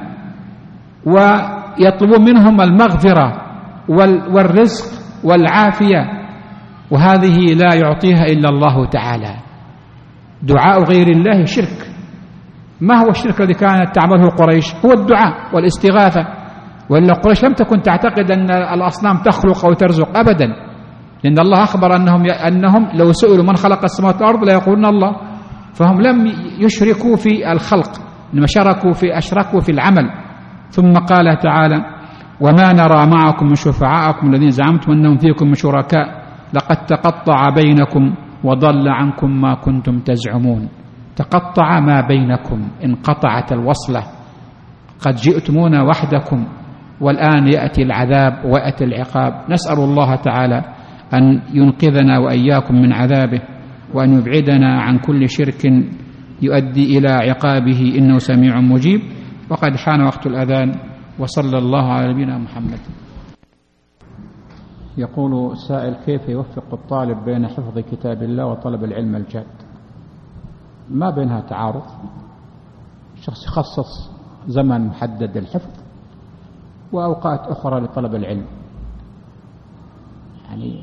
ويطلبون منهم المغفرة والرزق والعافية، وهذه لا يعطيها إلا الله تعالى. دعاء غير الله شرك. ما هو الشرك الذي كانت تعمله قريش؟ هو الدعاء والاستغاثة. وإلا قريش لم تكن تعتقد أن الأصنام تخلق أو ترزق أبدا، لأن الله أخبر أنهم لو سئلوا من خلق السماوات والأرض لا يقولون الله. فهم لم يشركوا في الخلق، إنما أشركوا في العمل. ثم قال تعالى: وما نرى معكم من شفعاءكم الذين زعمتم أنهم فيكم شركاء لقد تقطع بينكم وضل عنكم ما كنتم تزعمون. تقطع ما بينكم، انقطعت الوصلة. قد جئتمونا وحدكم، والآن يأتي العذاب ويأتي العقاب. نسأل الله تعالى أن ينقذنا وإياكم من عذابه، وأن يبعدنا عن كل شرك يؤدي إلى عقابه، إنه سميع مجيب. وقد حان وقت الأذان، وصلى الله على نبينا محمد. يقول السائل: كيف يوفق الطالب بين حفظ كتاب الله وطلب العلم الجاد؟ ما بينها تعارض. الشخص يخصص زمن محدد للحفظ، وأوقات أخرى لطلب العلم. يعني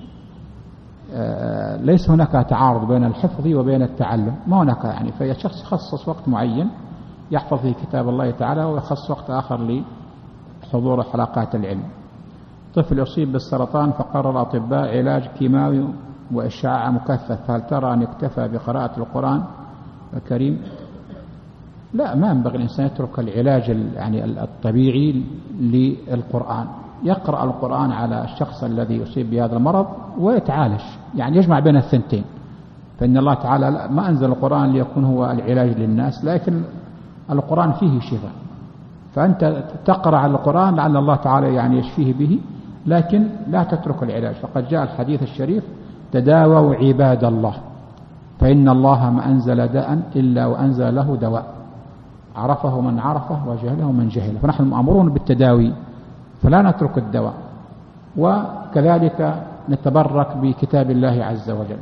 ليس هناك تعارض بين الحفظ وبين التعلم، ما هناك يعني. فالشخص يخصص وقت معين يحفظ فيه كتاب الله تعالى، ويخصص وقت آخر لحضور حلقات العلم. طفل يصيب بالسرطان، فقرر الأطباء علاج كيماوي وإشعاع مكثف، هل ترى أن يكتفى بقراءة القرآن الكريم؟ لا، ما ينبغي الإنسان يترك العلاج يعني الطبيعي للقرآن. يقرأ القرآن على الشخص الذي يصيب بهذا المرض ويتعالج، يعني يجمع بين الثنتين. فإن الله تعالى ما أنزل القرآن ليكون هو العلاج للناس، لكن القرآن فيه شفاء. فأنت تقرأ على القرآن لعل الله تعالى يعني يشفيه به، لكن لا تترك العلاج. فقد جاء الحديث الشريف: تداووا عباد الله، فإن الله ما أنزل داء إلا وأنزل له دواء، عرفه من عرفه وجهله من جهله. فنحن مأمورون بالتداوي فلا نترك الدواء. وكذلك نتبرك بكتاب الله عز وجل.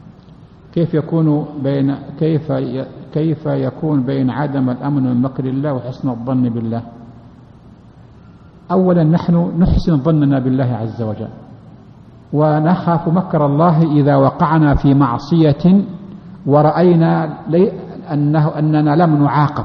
كيف يكون بين عدم الأمن من مكر الله وحسن الظن بالله؟ أولا نحن نحسن ظننا بالله عز وجل، ونخاف مكر الله إذا وقعنا في معصية ورأينا أننا لم نعاقب،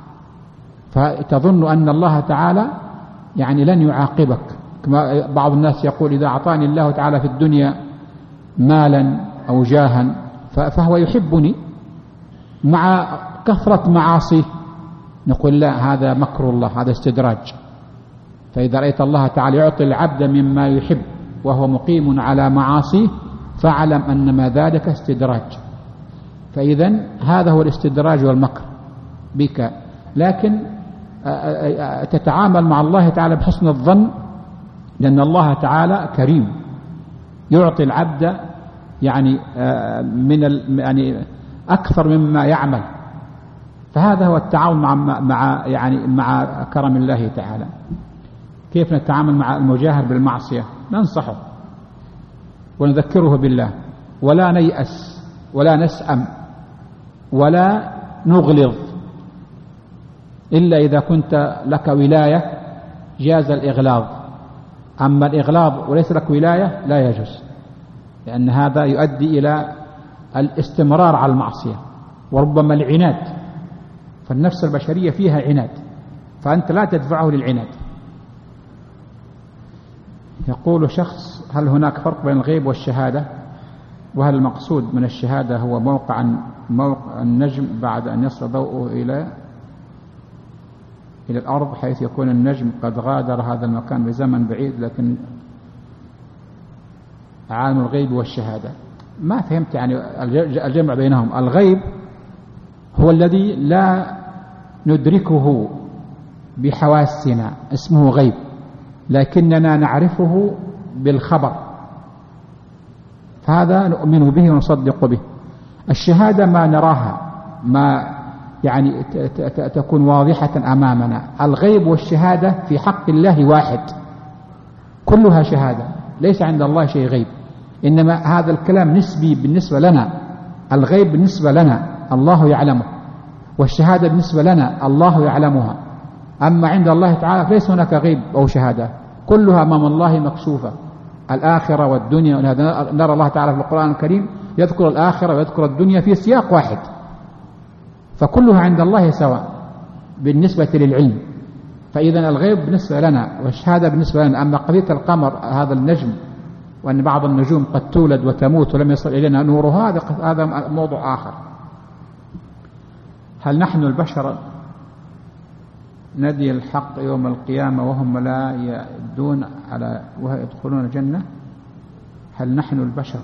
فتظن أن الله تعالى يعني لن يعاقبك. كما بعض الناس يقول إذا أعطاني الله تعالى في الدنيا مالا أو جاها فهو يحبني مع كثرة معاصيه. نقول لا، هذا مكر الله، هذا استدراج. فإذا رأيت الله تعالى يعطي العبد مما يحب وهو مقيم على معاصيه فاعلم أن ما ذلك استدراج. فإذا هذا هو الاستدراج والمكر بك. لكن تتعامل مع الله تعالى بحسن الظن، لأن الله تعالى كريم يعطي العبد يعني يعني أكثر مما يعمل. فهذا هو التعاون مع كرم الله تعالى. كيف نتعامل مع المجاهر بالمعصية؟ ننصحه ونذكره بالله، ولا نيأس ولا نسأم ولا نغلظ، إلا إذا كنت لك ولاية جاز الإغلاظ. أما الإغلاظ وليس لك ولاية لا يجوز، لأن هذا يؤدي إلى الاستمرار على المعصية وربما العناد، فالنفس البشرية فيها عناد، فأنت لا تدفعه للعناد. يقول شخص: هل هناك فرق بين الغيب والشهادة؟ وهل المقصود من الشهادة هو موقع النجم بعد أن يصل ضوءه إلى الأرض، حيث يكون النجم قد غادر هذا المكان بزمن بعيد، لكن عالم الغيب والشهادة ما فهمت يعني الجمع بينهم. الغيب هو الذي لا ندركه بحواسنا، اسمه غيب، لكننا نعرفه بالخبر، فهذا نؤمن به ونصدق به. الشهادة ما نراها، ما يعني تكون واضحة أمامنا. الغيب والشهادة في حق الله واحد، كلها شهادة، ليس عند الله شيء غيب، إنما هذا الكلام نسبي بالنسبة لنا. الغيب بالنسبة لنا الله يعلمه، والشهادة بالنسبة لنا الله يعلمها. أما عند الله تعالى فليس هناك غيب أو شهادة، كلها أمام الله مكشوفة، الآخرة والدنيا. نرى الله تعالى في القرآن الكريم يذكر الآخرة ويذكر الدنيا في سياق واحد، فكلها عند الله سواء بالنسبة للعلم. فإذا الغيب بالنسبة لنا والشهادة بالنسبة لنا. أما قضية القمر هذا النجم، وأن بعض النجوم قد تولد وتموت ولم يصل إلينا نورها، هذا موضوع آخر. هل نحن البشر ندي الحق يوم القيامة وهم لا يدون على ويدخلون الجنة؟ هل نحن البشر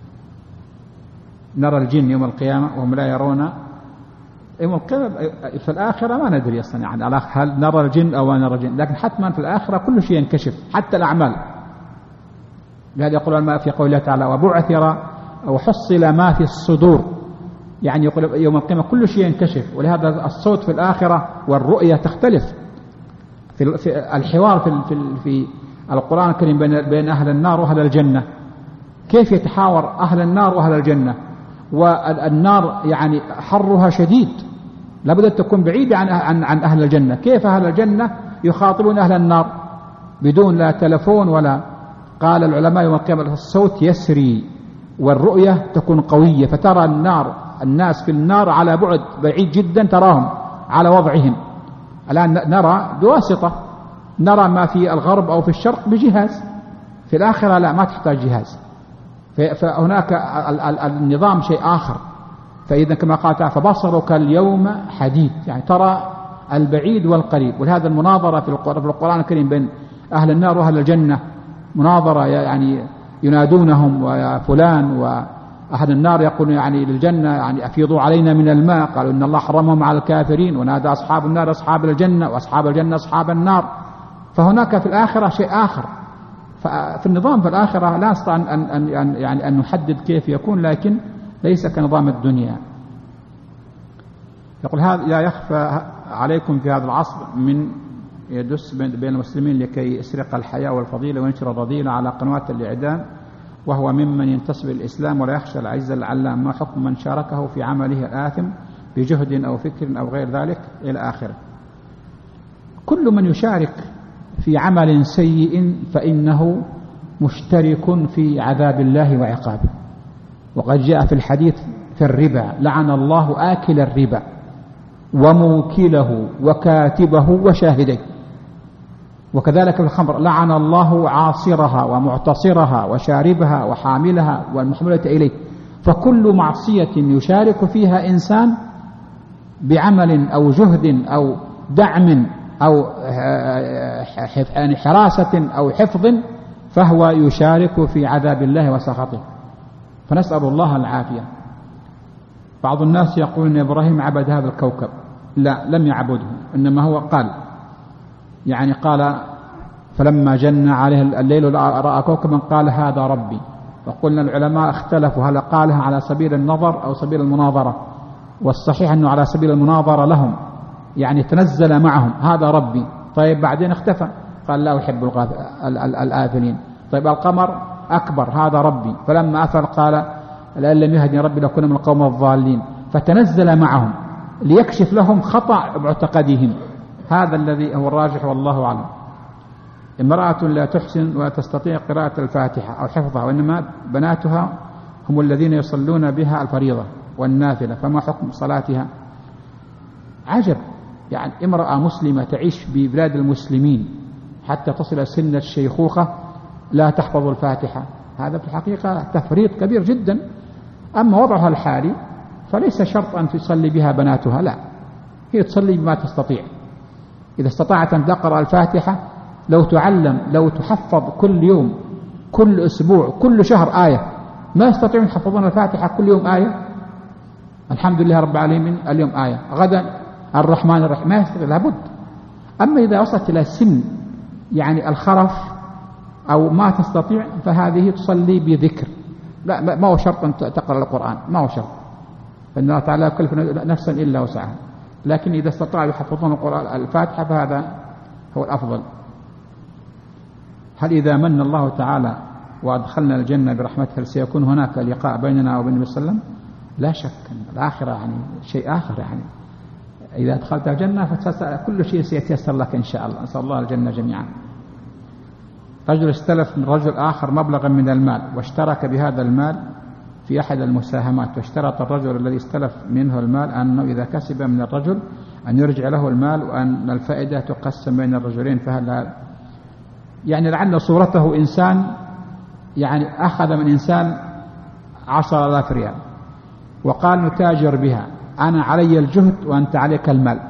نرى الجن يوم القيامة وهم لا يرون يوم القيامة؟ في الآخرة ما ندري أصلا يعني هل نرى الجن أو نرى الجن، لكن حتما في الآخرة كل شيء ينكشف حتى الأعمال. لهذا يقول ما في قول الله تعالى: وبعثر وحصل ما في الصدور، يعني يقول يوم القيامة كل شيء ينكشف. ولهذا الصوت في الآخرة والرؤية تختلف. في الحوار في القرآن الكريم بين أهل النار وأهل الجنة، كيف يتحاور أهل النار وأهل الجنة؟ والنار يعني حرها شديد، لابد أن تكون بعيدة عن أهل الجنة. كيف أهل الجنة يخاطبون أهل النار بدون لا تلفون ولا؟ قال العلماء يوم القيامة الصوت يسري والرؤية تكون قوية، فترى الناس في النار على بعيد جدا، تراهم على وضعهم. الآن نرى بواسطة، نرى ما في الغرب أو في الشرق بجهاز، في الآخرة لا، ما تحتاج جهاز. فهناك النظام شيء آخر. فإذا كما قال تعالى: فبصرك اليوم حديد، يعني ترى البعيد والقريب. ولهذا المناظرة في القرآن الكريم بين أهل النار وأهل الجنة مناظرة، يعني ينادونهم ويا فلان، وأهل النار يقولون يعني للجنة يعني أفيضوا علينا من الماء، قالوا إن الله حرمهم على الكافرين، ونادى أصحاب النار أصحاب الجنة، وأصحاب الجنة أصحاب النار. فهناك في الآخرة شيء آخر. ففي النظام في الآخرة لا نستطيع أن نحدد كيف يكون، لكن ليس كنظام الدنيا. يقول هذا لا يخفى عليكم في هذا العصر من يدس بين المسلمين لكي يسرق الحياة والفضيلة وينشر الرذيلة على قنوات الإعلام، وهو ممن ينتسب للإسلام ولا يخشى العز العلام، ما حكم من شاركه في عمله الآثم بجهد أو فكر أو غير ذلك إلى آخره. كل من يشارك في عمل سيء فإنه مشترك في عذاب الله وعقابه. وقد جاء في الحديث في الربا: لعن الله آكل الربا وموكله وكاتبه وشاهديه. وكذلك في الخمر: لعن الله عاصرها ومعتصرها وشاربها وحاملها والمحملة إليه. فكل معصية يشارك فيها إنسان بعمل أو جهد أو دعم أو حراسة أو حفظ فهو يشارك في عذاب الله وسخطه، فنسأل الله العافية. بعض الناس يقول إن إبراهيم عبد هذا الكوكب. لا، لم يعبده، إنما هو قال فلما جن عليه الليل رأى كوكبا قال هذا ربي. وقلنا العلماء اختلفوا هل قالها على سبيل النظر أو سبيل المناظرة، والصحيح أنه على سبيل المناظرة لهم، يعني تنزل معهم هذا ربي. طيب بعدين اختفى قال لا أحب الآفلين. طيب القمر أكبر هذا ربي، فلما أفل قال لئن لم يهدني ربي لكون من القوم الضالين. فتنزل معهم ليكشف لهم خطأ معتقدهم. هذا الذي هو الراجح والله أعلم. امرأة لا تحسن ولا تستطيع قراءة الفاتحة أو حفظها، وإنما بناتها هم الذين يصلون بها الفريضة والنافلة، فما حكم صلاتها؟ عجب، يعني امرأة مسلمة تعيش ببلاد المسلمين حتى تصل سن الشيخوخة لا تحفظ الفاتحة، هذا في الحقيقة تفريط كبير جدا. أما وضعها الحالي فليس شرط أن تصلي بها بناتها، لا، هي تصلي بما تستطيع. إذا استطاعت أن تقرأ الفاتحة، لو تعلم، لو تحفظ كل يوم، كل أسبوع، كل شهر آية. ما يستطيعون يحفظون الفاتحة كل يوم آية. الحمد لله رب العالمين اليوم آية، غدا الرحمن الرحيم، ما يستطيع، لابد. أما إذا وصلت إلى سن يعني الخرف أو ما تستطيع فهذه تصلي بذكر، لا، ما هو شرط أن تقرأ القرآن، ما هو شرط، فإن الله تعالى يكلف نفسا إلا وسعها. لكن إذا استطاعوا يحفظون القرآن الفاتحة فهذا هو الأفضل. هل إذا من الله تعالى وأدخلنا الجنة برحمته هل سيكون هناك لقاء بيننا وبين النبي صلى الله عليه وسلم؟ لا شك أن الآخرة يعني شيء آخر، يعني إذا دخلت الجنة فكل شيء سيتيسر لك إن شاء الله. نسأل الله الجنة جميعا. رجل استلف من رجل آخر مبلغا من المال واشترك بهذا المال في أحد المساهمات، واشترط الرجل الذي استلف منه المال أنه إذا كسب من الرجل أن يرجع له المال وأن الفائدة تقسم بين الرجلين. فهل هذا يعني لعل صورته إنسان يعني أخذ من إنسان 10,000 ريال وقال نتاجر بها، أنا علي الجهد وأنت عليك المال،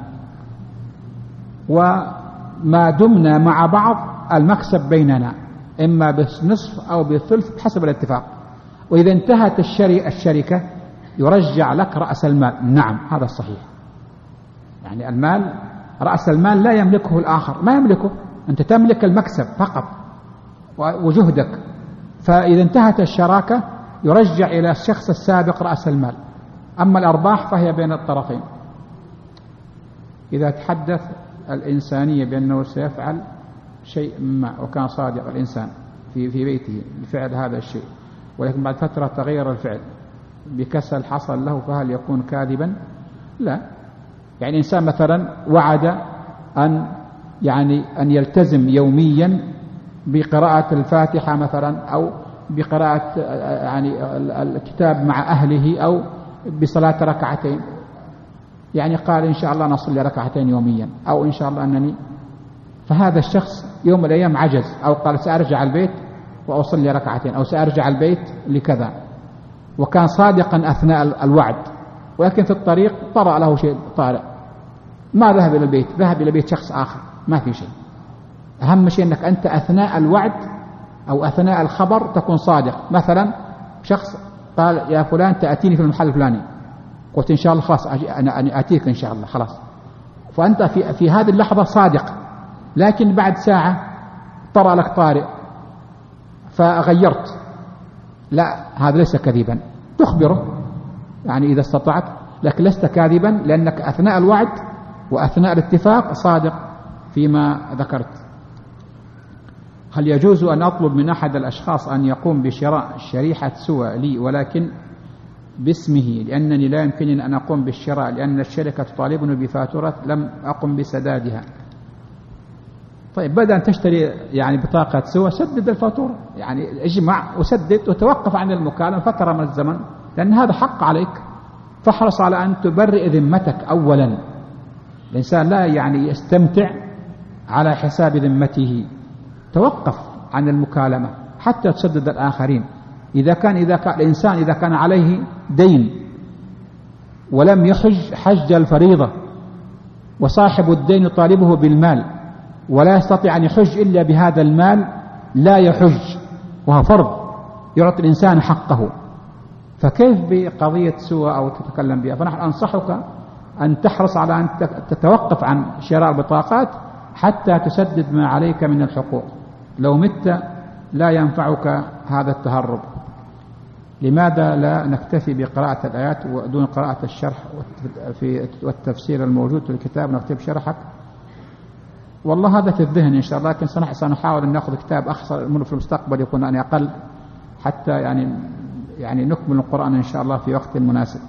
وما دمنا مع بعض المكسب بيننا إما بالنصف أو بالثلث حسب الاتفاق، وإذا انتهت الشركة يرجع لك رأس المال. نعم، هذا الصحيح. يعني المال، رأس المال لا يملكه الآخر، ما يملكه، أنت تملك المكسب فقط وجهدك. فإذا انتهت الشراكة يرجع إلى الشخص السابق رأس المال، أما الأرباح فهي بين الطرفين. إذا تحدث الإنسانية بأنه سيفعل شيء ما وكان صادق الإنسان في بيته لفعل هذا الشيء، ولكن بعد فترة تغير الفعل بكسل حصل له، فهل يكون كاذبا؟ لا. يعني إنسان مثلا وعد أن يلتزم يوميا بقراءة الفاتحة مثلا، أو بقراءة يعني الكتاب مع أهله، أو بصلاة ركعتين، يعني قال إن شاء الله نصلي ركعتين يوميا، أو إن شاء الله أنني، فهذا الشخص يوم من الأيام عجز أو قال سأرجع البيت وأصلي ركعتين، أو سأرجع البيت لكذا، وكان صادقا أثناء الوعد، ولكن في الطريق طرأ له شيء طارئ، ما ذهب إلى البيت، ذهب إلى بيت شخص آخر، ما في شيء. أهم شيء أنك أنت أثناء الوعد أو أثناء الخبر تكون صادق. مثلا شخص قال يا فلان تأتيني في المحل الفلاني، قلت إن شاء الله خلاص أنا أتيك إن شاء الله خلاص، فأنت في هذه اللحظة صادق، لكن بعد ساعة طرأ لك طارئ فغيرت، لا، هذا ليس كذبا، تخبره يعني إذا استطعت، لكن لست كاذبا لأنك أثناء الوعد وأثناء الاتفاق صادق فيما ذكرت. هل يجوز أن أطلب من أحد الأشخاص أن يقوم بشراء شريحة سوى لي ولكن باسمه، لأنني لا يمكنني أن أقوم بالشراء لأن الشركة تطالبني بفاتورة لم أقم بسدادها؟ طيب، بدل أن تشتري يعني بطاقة سوى سدد الفاتورة، يعني اجمع وسدد وتوقف عن المكالمة فترة من الزمن، لأن هذا حق عليك. فاحرص على أن تبرئ ذمتك أولا. الإنسان لا يعني يستمتع على حساب ذمته، توقف عن المكالمة حتى تسدد الآخرين. إذا كان الإنسان إذا كان عليه دين ولم يحج حج الفريضة وصاحب الدين يطالبه بالمال ولا يستطيع أن يحج إلا بهذا المال، لا يحج، وهو فرض يعطي الإنسان حقه، فكيف بقضية سوى أو تتكلم بها؟ فنحن أنصحك أن تحرص على أن تتوقف عن شراء البطاقات حتى تسدد ما عليك من الحقوق. لو مت لا ينفعك هذا التهرب. لماذا لا نكتفي بقراءة الآيات ودون قراءة الشرح والتفسير الموجود في الكتاب، نكتب شرحك؟ والله هذا في الذهن إن شاء الله، لكن سنحاول أن نأخذ كتاب أخصر في المستقبل يكون أن أقل، حتى يعني نكمل القرآن إن شاء الله في وقت مناسب.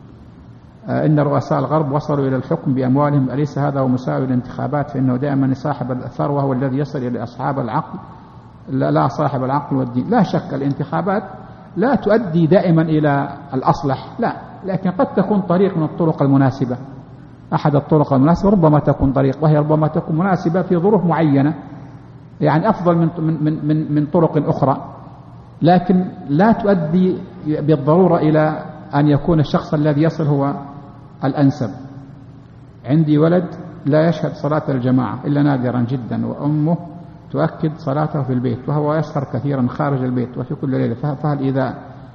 إن رؤساء الغرب وصلوا إلى الحكم بأموالهم، أليس هذا هو مساوي للانتخابات؟ فإنه دائما صاحب الثروة هو الذي يصل إلى أصحاب العقل، لا صاحب العقل والدين. لا شك الانتخابات لا تؤدي دائما إلى الأصلح، لا، لكن قد تكون طريق من الطرق المناسبة. أحد الطرق المناسبة ربما تكون طريق، وهي ربما تكون مناسبة في ظروف معينة، يعني أفضل من طرق أخرى، لكن لا تؤدي بالضرورة إلى أن يكون الشخص الذي يصل هو الأنسب. عندي ولد لا يشهد صلاة الجماعة إلا نادرا جدا، وأمه تؤكد صلاته في البيت، وهو يسهر كثيرا خارج البيت وفي كل ليلة، فهل إذا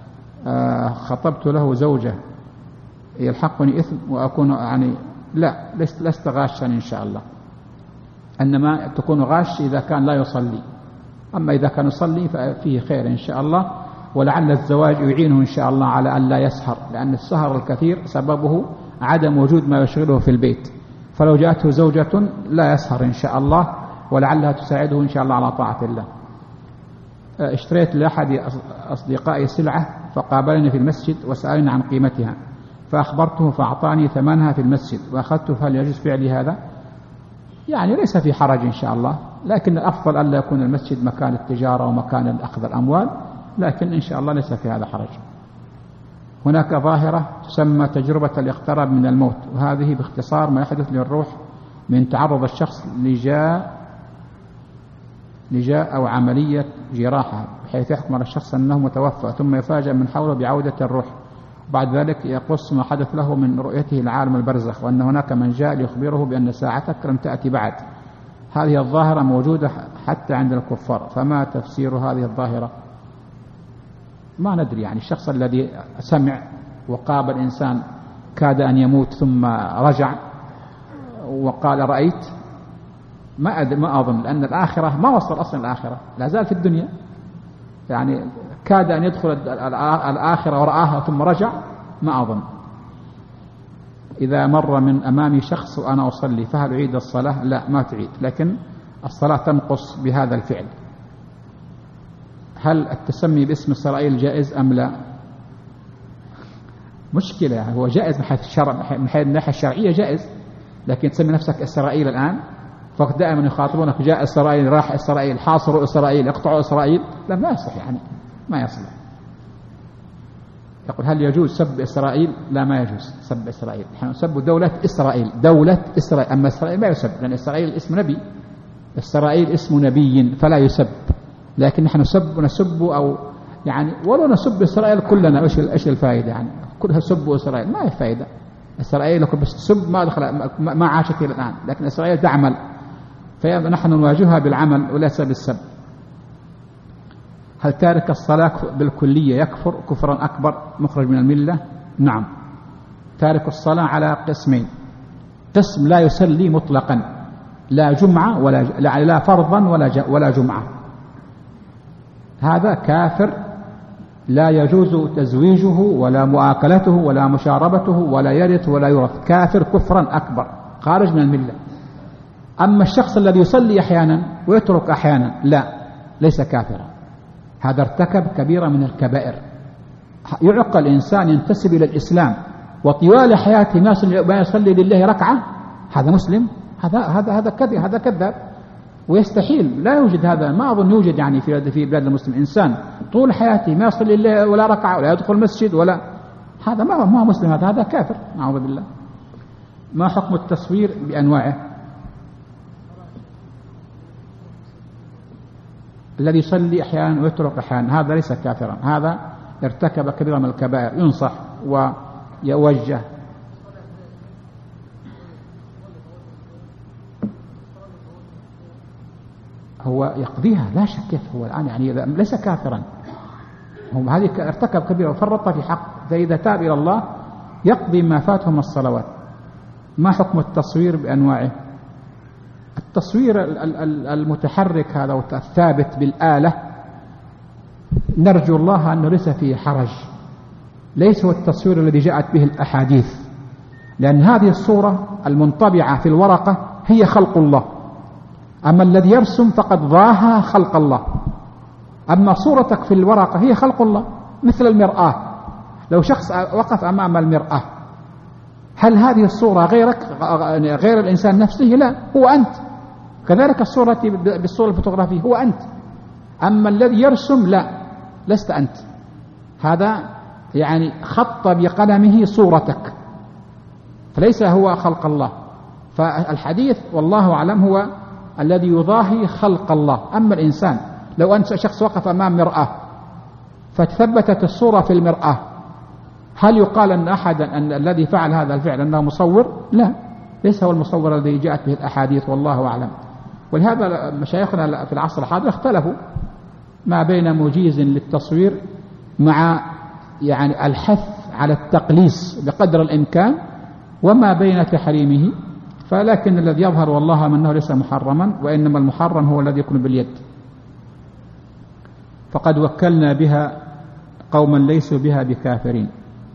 خطبت له زوجة يلحقني إثم وأكون يعني؟ لا، لست غاشا إن شاء الله، إنما تكون غاش إذا كان لا يصلي. أما إذا كان يصلي ففيه خير إن شاء الله، ولعل الزواج يعينه إن شاء الله على أن لا يسهر، لأن السهر الكثير سببه عدم وجود ما يشغله في البيت، فلو جاءته زوجة لا يسهر إن شاء الله، ولعلها تساعده إن شاء الله على طاعة الله. اشتريت لأحد أصدقائي سلعة فقابلني في المسجد وسألني عن قيمتها، فأخبرته فأعطاني ثمنها في المسجد وأخذته، فهل يجوز فعلي هذا؟ يعني ليس في حرج إن شاء الله، لكن الأفضل ألا يكون المسجد مكان التجارة ومكان أخذ الأموال، لكن إن شاء الله ليس في هذا حرج. هناك ظاهرة تسمى تجربة الاقتراب من الموت، وهذه باختصار ما يحدث للروح من تعرض الشخص لجاء أو عملية جراحة، بحيث يحكم على الشخص أنه متوفى، ثم يفاجأ من حوله بعودة الروح، بعد ذلك يقص ما حدث له من رؤيته العالم البرزخ، وأن هناك من جاء ليخبره بأن ساعتك لم تأتي بعد. هذه الظاهرة موجودة حتى عند الكفار، فما تفسير هذه الظاهرة؟ ما ندري، يعني الشخص الذي سمع وقابل إنسان كاد أن يموت ثم رجع وقال رأيت، ما أظن، لأن الآخرة ما وصل أصلا الآخرة، لا زال في الدنيا، يعني كاد أن يدخل الآخرة ورآها ثم رجع، ما أظن. إذا مر من أمامي شخص وأنا أصلي فهل أعيد الصلاة؟ لا، ما تعيد، لكن الصلاة تنقص بهذا الفعل. هل التسمي باسم إسرائيل جائز أم لا؟ مشكلة، يعني هو جائز من حيث الشرع، من حيث الناحية الشرعية جائز، لكن تسمي نفسك إسرائيل الآن، فقد دائما يخاطبونك جاء إسرائيل، راح إسرائيل، حاصروا إسرائيل، اقطعوا إسرائيل، لا يصح، يعني ما يصلح. يقول هل يجوز سب إسرائيل؟ لا، ما يجوز سب إسرائيل، نحن نسب دولة إسرائيل، أما إسرائيل ما يسب، لأن إسرائيل اسم نبي، إسرائيل اسم نبي فلا يسب، لكن نحن نسب أو يعني ولو نسب إسرائيل كلنا، إيش الفائدة؟ يعني كلها سبوا إسرائيل، ما هي فائدة. إسرائيل لو بس تسب ما عاشت إلى الآن، لكن إسرائيل تعمل، فنحن نواجهها بالعمل وليس بالسب. هل تارك الصلاة بالكلية يكفر كفرا أكبر مخرج من الملة؟ نعم، تارك الصلاة على قسمين: قسم لا يصلي مطلقا، لا جمعة لا فرضا ولا جمعة، هذا كافر لا يجوز تزويجه ولا مؤاكلته ولا مشاربته ولا يرث ولا يورث، كافر كفرا أكبر خارج من الملة. أما الشخص الذي يصلي أحيانا ويترك أحيانا لا، ليس كافرا، هذا ارتكب كبيرة من الكبائر. يعقل الإنسان ينتسب إلى الإسلام وطوال حياته ما يصلي لله ركعة، هذا مسلم؟ هذا كذاب، ويستحيل، لا يوجد هذا، ما أظن يوجد يعني في بلاد المسلم إنسان طول حياته ما يصلي لله ولا ركعة ولا يدخل مسجد ولا، هذا ما مسلم، هذا كافر، أعوذ بالله. ما حكم التصوير بأنواعه؟ الذي يصلي أحيانا ويترك أحيانا هذا ليس كافرا، هذا ارتكب كبيرة من الكبائر، ينصح ويوجه. هو يقضيها لا شك، كيف هو الآن يعني ليس كافرا، هم هذه ارتكب كبيرة وفرط في حق، فإذا تاب إلى الله يقضي ما فاته من الصلوات. ما حكم التصوير بأنواعه؟ التصوير المتحرك هذا والثابت بالآلة نرجو الله أنه ليس فيه حرج، ليس هو التصوير الذي جاءت به الأحاديث، لأن هذه الصورة المنطبعة في الورقة هي خلق الله، أما الذي يرسم فقد ضاها خلق الله. أما صورتك في الورقة هي خلق الله، مثل المرآة، لو شخص وقف أمام المرآة هل هذه الصورة غيرك غير الإنسان نفسه؟ لا، هو أنت. كذلك الصورة بالصورة الفوتوغرافية هو أنت، أما الذي يرسم لا، لست أنت، هذا يعني خط بقلمه صورتك، فليس هو خلق الله. فالحديث والله أعلم هو الذي يضاهي خلق الله. أما الإنسان لو أنت شخص وقف أمام مرآة فتثبتت الصورة في المرآة، هل يقال أن أحدا أن الذي فعل هذا الفعل أنه مصور؟ لا، ليس هو المصور الذي جاءت به الأحاديث والله أعلم. ولهذا مشايخنا في العصر الحاضر اختلفوا ما بين مجيز للتصوير مع يعني الحث على التقليص بقدر الإمكان وما بين تحريمه. فلكن الذي يظهر والله أنه ليس محرما، وإنما المحرم هو الذي يكون باليد. فقد وكلنا بها قوما ليسوا بها بكافرين،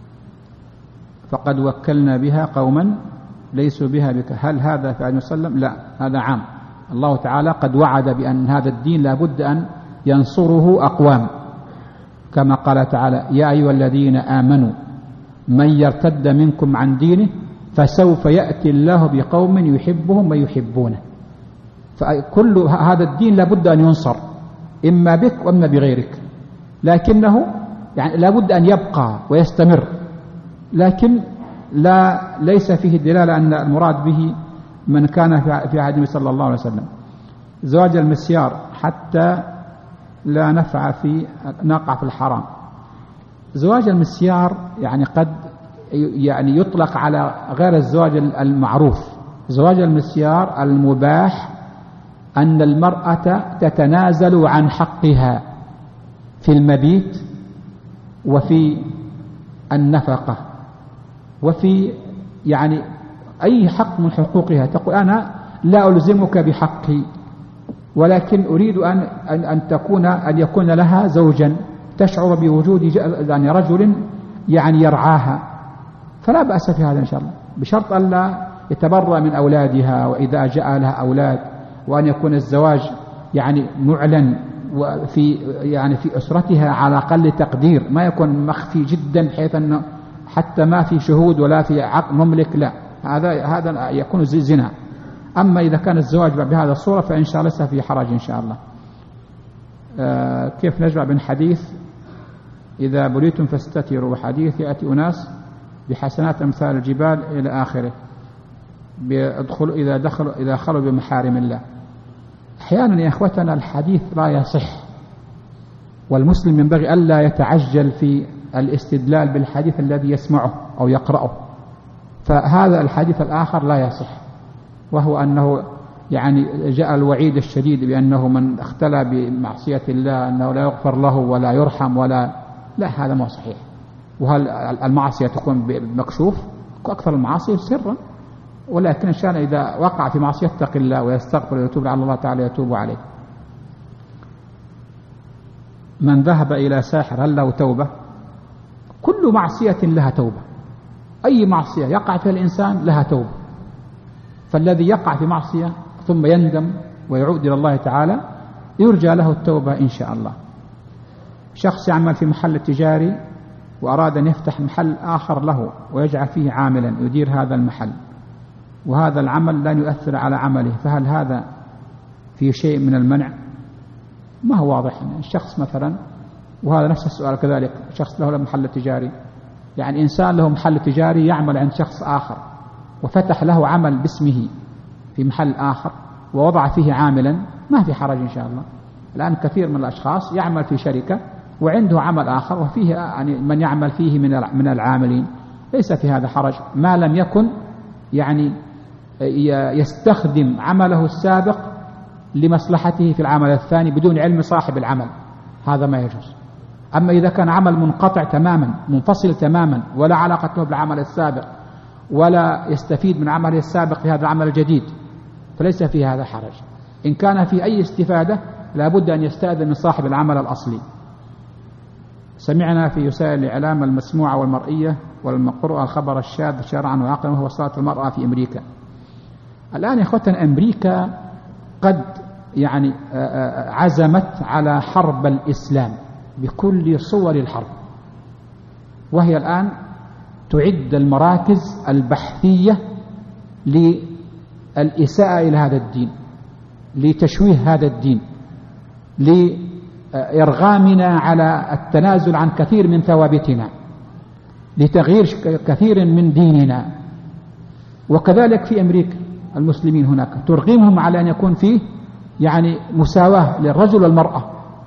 فقد وكلنا بها قوما ليسوا بها هل هذا في عليه وسلم؟ لا، هذا عام. الله تعالى قد وعد بأن هذا الدين لابد أن ينصره أقوام، كما قال تعالى: يا أيها الذين آمنوا من يرتد منكم عن دينه فسوف يأتي الله بقوم يحبهم ويحبونه. فكل هذا الدين لابد أن ينصر، إما بك وإما بغيرك، لكنه يعني لابد أن يبقى ويستمر، لكن ليس فيه دلالة أن المراد به من كان في عهد النبي صلى الله عليه وسلم. زواج المسيار حتى لا نقع في الحرام. زواج المسيار يعني قد يعني يطلق على غير الزواج المعروف. زواج المسيار المباح أن المرأة تتنازل عن حقها في المبيت وفي النفقة وفي يعني أي حق من حقوقها، تقول أنا لا ألزمك بحقي، ولكن أريد أن يكون لها زوجا تشعر بوجود يعني رجل يعني يرعاها، فلا بأس في هذا إن شاء الله، بشرط أن لا يتبرأ من أولادها، وإذا جاء لها أولاد، وأن يكون الزواج يعني معلن في أسرتها على أقل تقدير، ما يكون مخفي جدا بحيث أنه حتى ما في شهود ولا في عقد مملك، لا، هذا يكون زنا. أما إذا كان الزواج بهذا الصورة فإن شاء الله ليس في حرج إن شاء الله. كيف نجمع بين حديث إذا بليتم فاستتروا وحديث يأتي أناس بحسنات أمثال الجبال إلى آخره إذا خلوا بمحارم الله؟ أحيانا يا أخوتنا الحديث لا يصح، والمسلم ينبغي ألا يتعجل في الاستدلال بالحديث الذي يسمعه أو يقرأه. فهذا الحديث الآخر لا يصح، وهو أنه يعني جاء الوعيد الشديد بأنه من اختلى بمعصية الله أنه لا يغفر له ولا يرحم لا، هذا ما صحيح. وهل المعصية تكون بمكشوف؟ أكثر المعاصي سرا، ولكن إن شاء الله إذا وقع في معصية يتقي الله ويستغفر ويتوب على الله تعالى يتوب عليه. من ذهب إلى ساحر هل له توبة؟ كل معصية لها توبة، أي معصية يقع فيها الإنسان لها توبة. فالذي يقع في معصية ثم يندم ويعود إلى الله تعالى يرجى له التوبة إن شاء الله. شخص يعمل في محل تجاري وأراد أن يفتح محل آخر له ويجعل فيه عاملا يدير هذا المحل، وهذا العمل لا يؤثر على عمله، فهل هذا في شيء من المنع؟ ما هو واضح. الشخص مثلا، وهذا نفس السؤال كذلك، شخص له محل تجاري، يعني إنسان له محل تجاري يعمل عند شخص آخر وفتح له عمل باسمه في محل آخر ووضع فيه عاملا، ما في حرج إن شاء الله. الآن كثير من الأشخاص يعمل في شركة وعنده عمل آخر وفيه يعني من يعمل فيه من العاملين، ليس في هذا حرج ما لم يكن يعني يستخدم عمله السابق لمصلحته في العمل الثاني بدون علم صاحب العمل، هذا ما يجوز. أما إذا كان عمل منقطع تماما منفصل تماما ولا علاقة له بالعمل السابق ولا يستفيد من عمله السابق في هذا العمل الجديد فليس في هذا حرج. إن كان في أي استفادة لابد أن يستأذن من صاحب العمل الأصلي. سمعنا في وسائل الإعلام المسموعة والمرئية والمقروءة الخبر الشاذ شرعا وعقلا وهو صلاة المرأة في أمريكا. الآن يا إخوتنا أمريكا قد يعني عزمت على حرب الإسلام بكل صور الحرب، وهي الآن تعد المراكز البحثية للإساءة إلى هذا الدين، لتشويه هذا الدين، لإرغامنا على التنازل عن كثير من ثوابتنا، لتغيير كثير من ديننا. وكذلك في أمريكا المسلمين هناك ترغمهم على أن يكون فيه يعني مساواة للرجل والمرأة.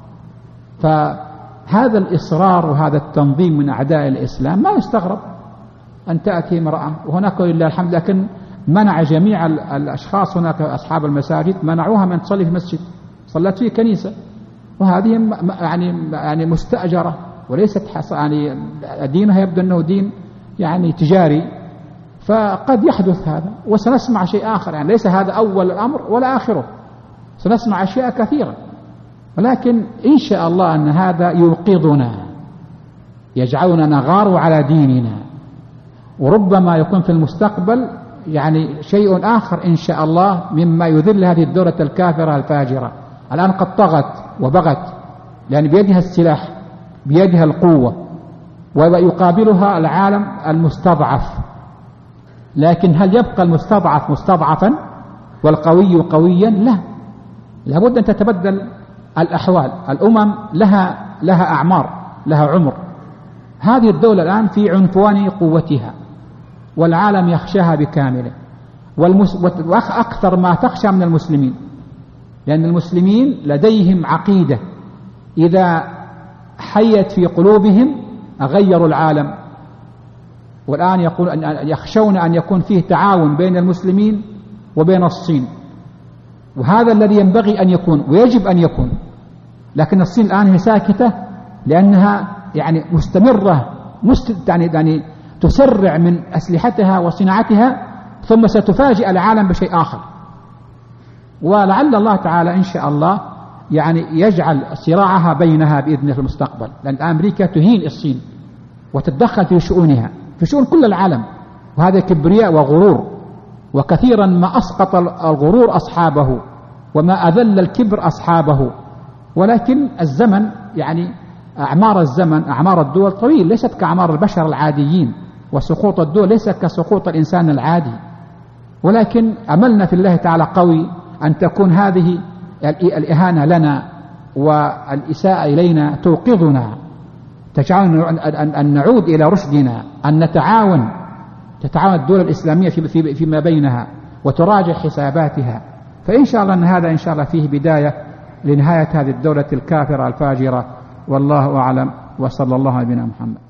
فهذا الإصرار وهذا التنظيم من أعداء الإسلام ما يستغرب أن تأتي امرأة، وهناك لله الحمد لكن منع جميع الأشخاص هناك أصحاب المساجد منعوها من تصلي في مسجد، صلت فيه كنيسة، وهذه يعني مستأجرة وليست يعني دينها يبدو أنه دين يعني تجاري. فقد يحدث هذا وسنسمع شيء آخر، يعني ليس هذا أول الأمر ولا آخره، سنسمع أشياء كثيرة، ولكن إن شاء الله أن هذا يوقظنا يجعلنا نغار على ديننا، وربما يكون في المستقبل يعني شيء آخر إن شاء الله مما يذل هذه الدولة الكافرة الفاجرة. الآن قد طغت وبغت لأن بيدها السلاح بيدها القوة ويقابلها العالم المستضعف، لكن هل يبقى المستضعف مستضعفا والقوي قويا؟ لا، لابد أن تتبدل الأحوال. الأمم لها أعمار، لها عمر. هذه الدولة الآن في عنفوان قوتها والعالم يخشاها بكامله، وأكثر ما تخشى من المسلمين، لأن المسلمين لديهم عقيدة إذا حيت في قلوبهم غيروا العالم. والآن يقول أن يخشون أن يكون فيه تعاون بين المسلمين وبين الصين، وهذا الذي ينبغي أن يكون ويجب أن يكون. لكن الصين الآن هي ساكتة لأنها يعني مستمرة يعني تسرع من أسلحتها وصناعتها، ثم ستفاجئ العالم بشيء آخر. ولعل الله تعالى إن شاء الله يعني يجعل صراعها بينها بإذنه في المستقبل، لأن أمريكا تهين الصين وتتدخل في شؤونها، في شؤون كل العالم، وهذا كبرياء وغرور، وكثيرا ما أسقط الغرور أصحابه وما أذل الكبر أصحابه. ولكن الزمن يعني أعمار الزمن أعمار الدول طويل، ليست كأعمار البشر العاديين، وسقوط الدول ليس كسقوط الإنسان العادي. ولكن أملنا في الله تعالى قوي أن تكون هذه الإهانة لنا والإساءة إلينا توقظنا، تجعلنا أن نعود إلى رشدنا، أن تتعاون الدول الإسلامية فيما بينها وتراجع حساباتها. فإن شاء الله أن هذا إن شاء الله فيه بداية لنهاية هذه الدولة الكافرة الفاجرة، والله أعلم، وصلى الله على نبينا محمد.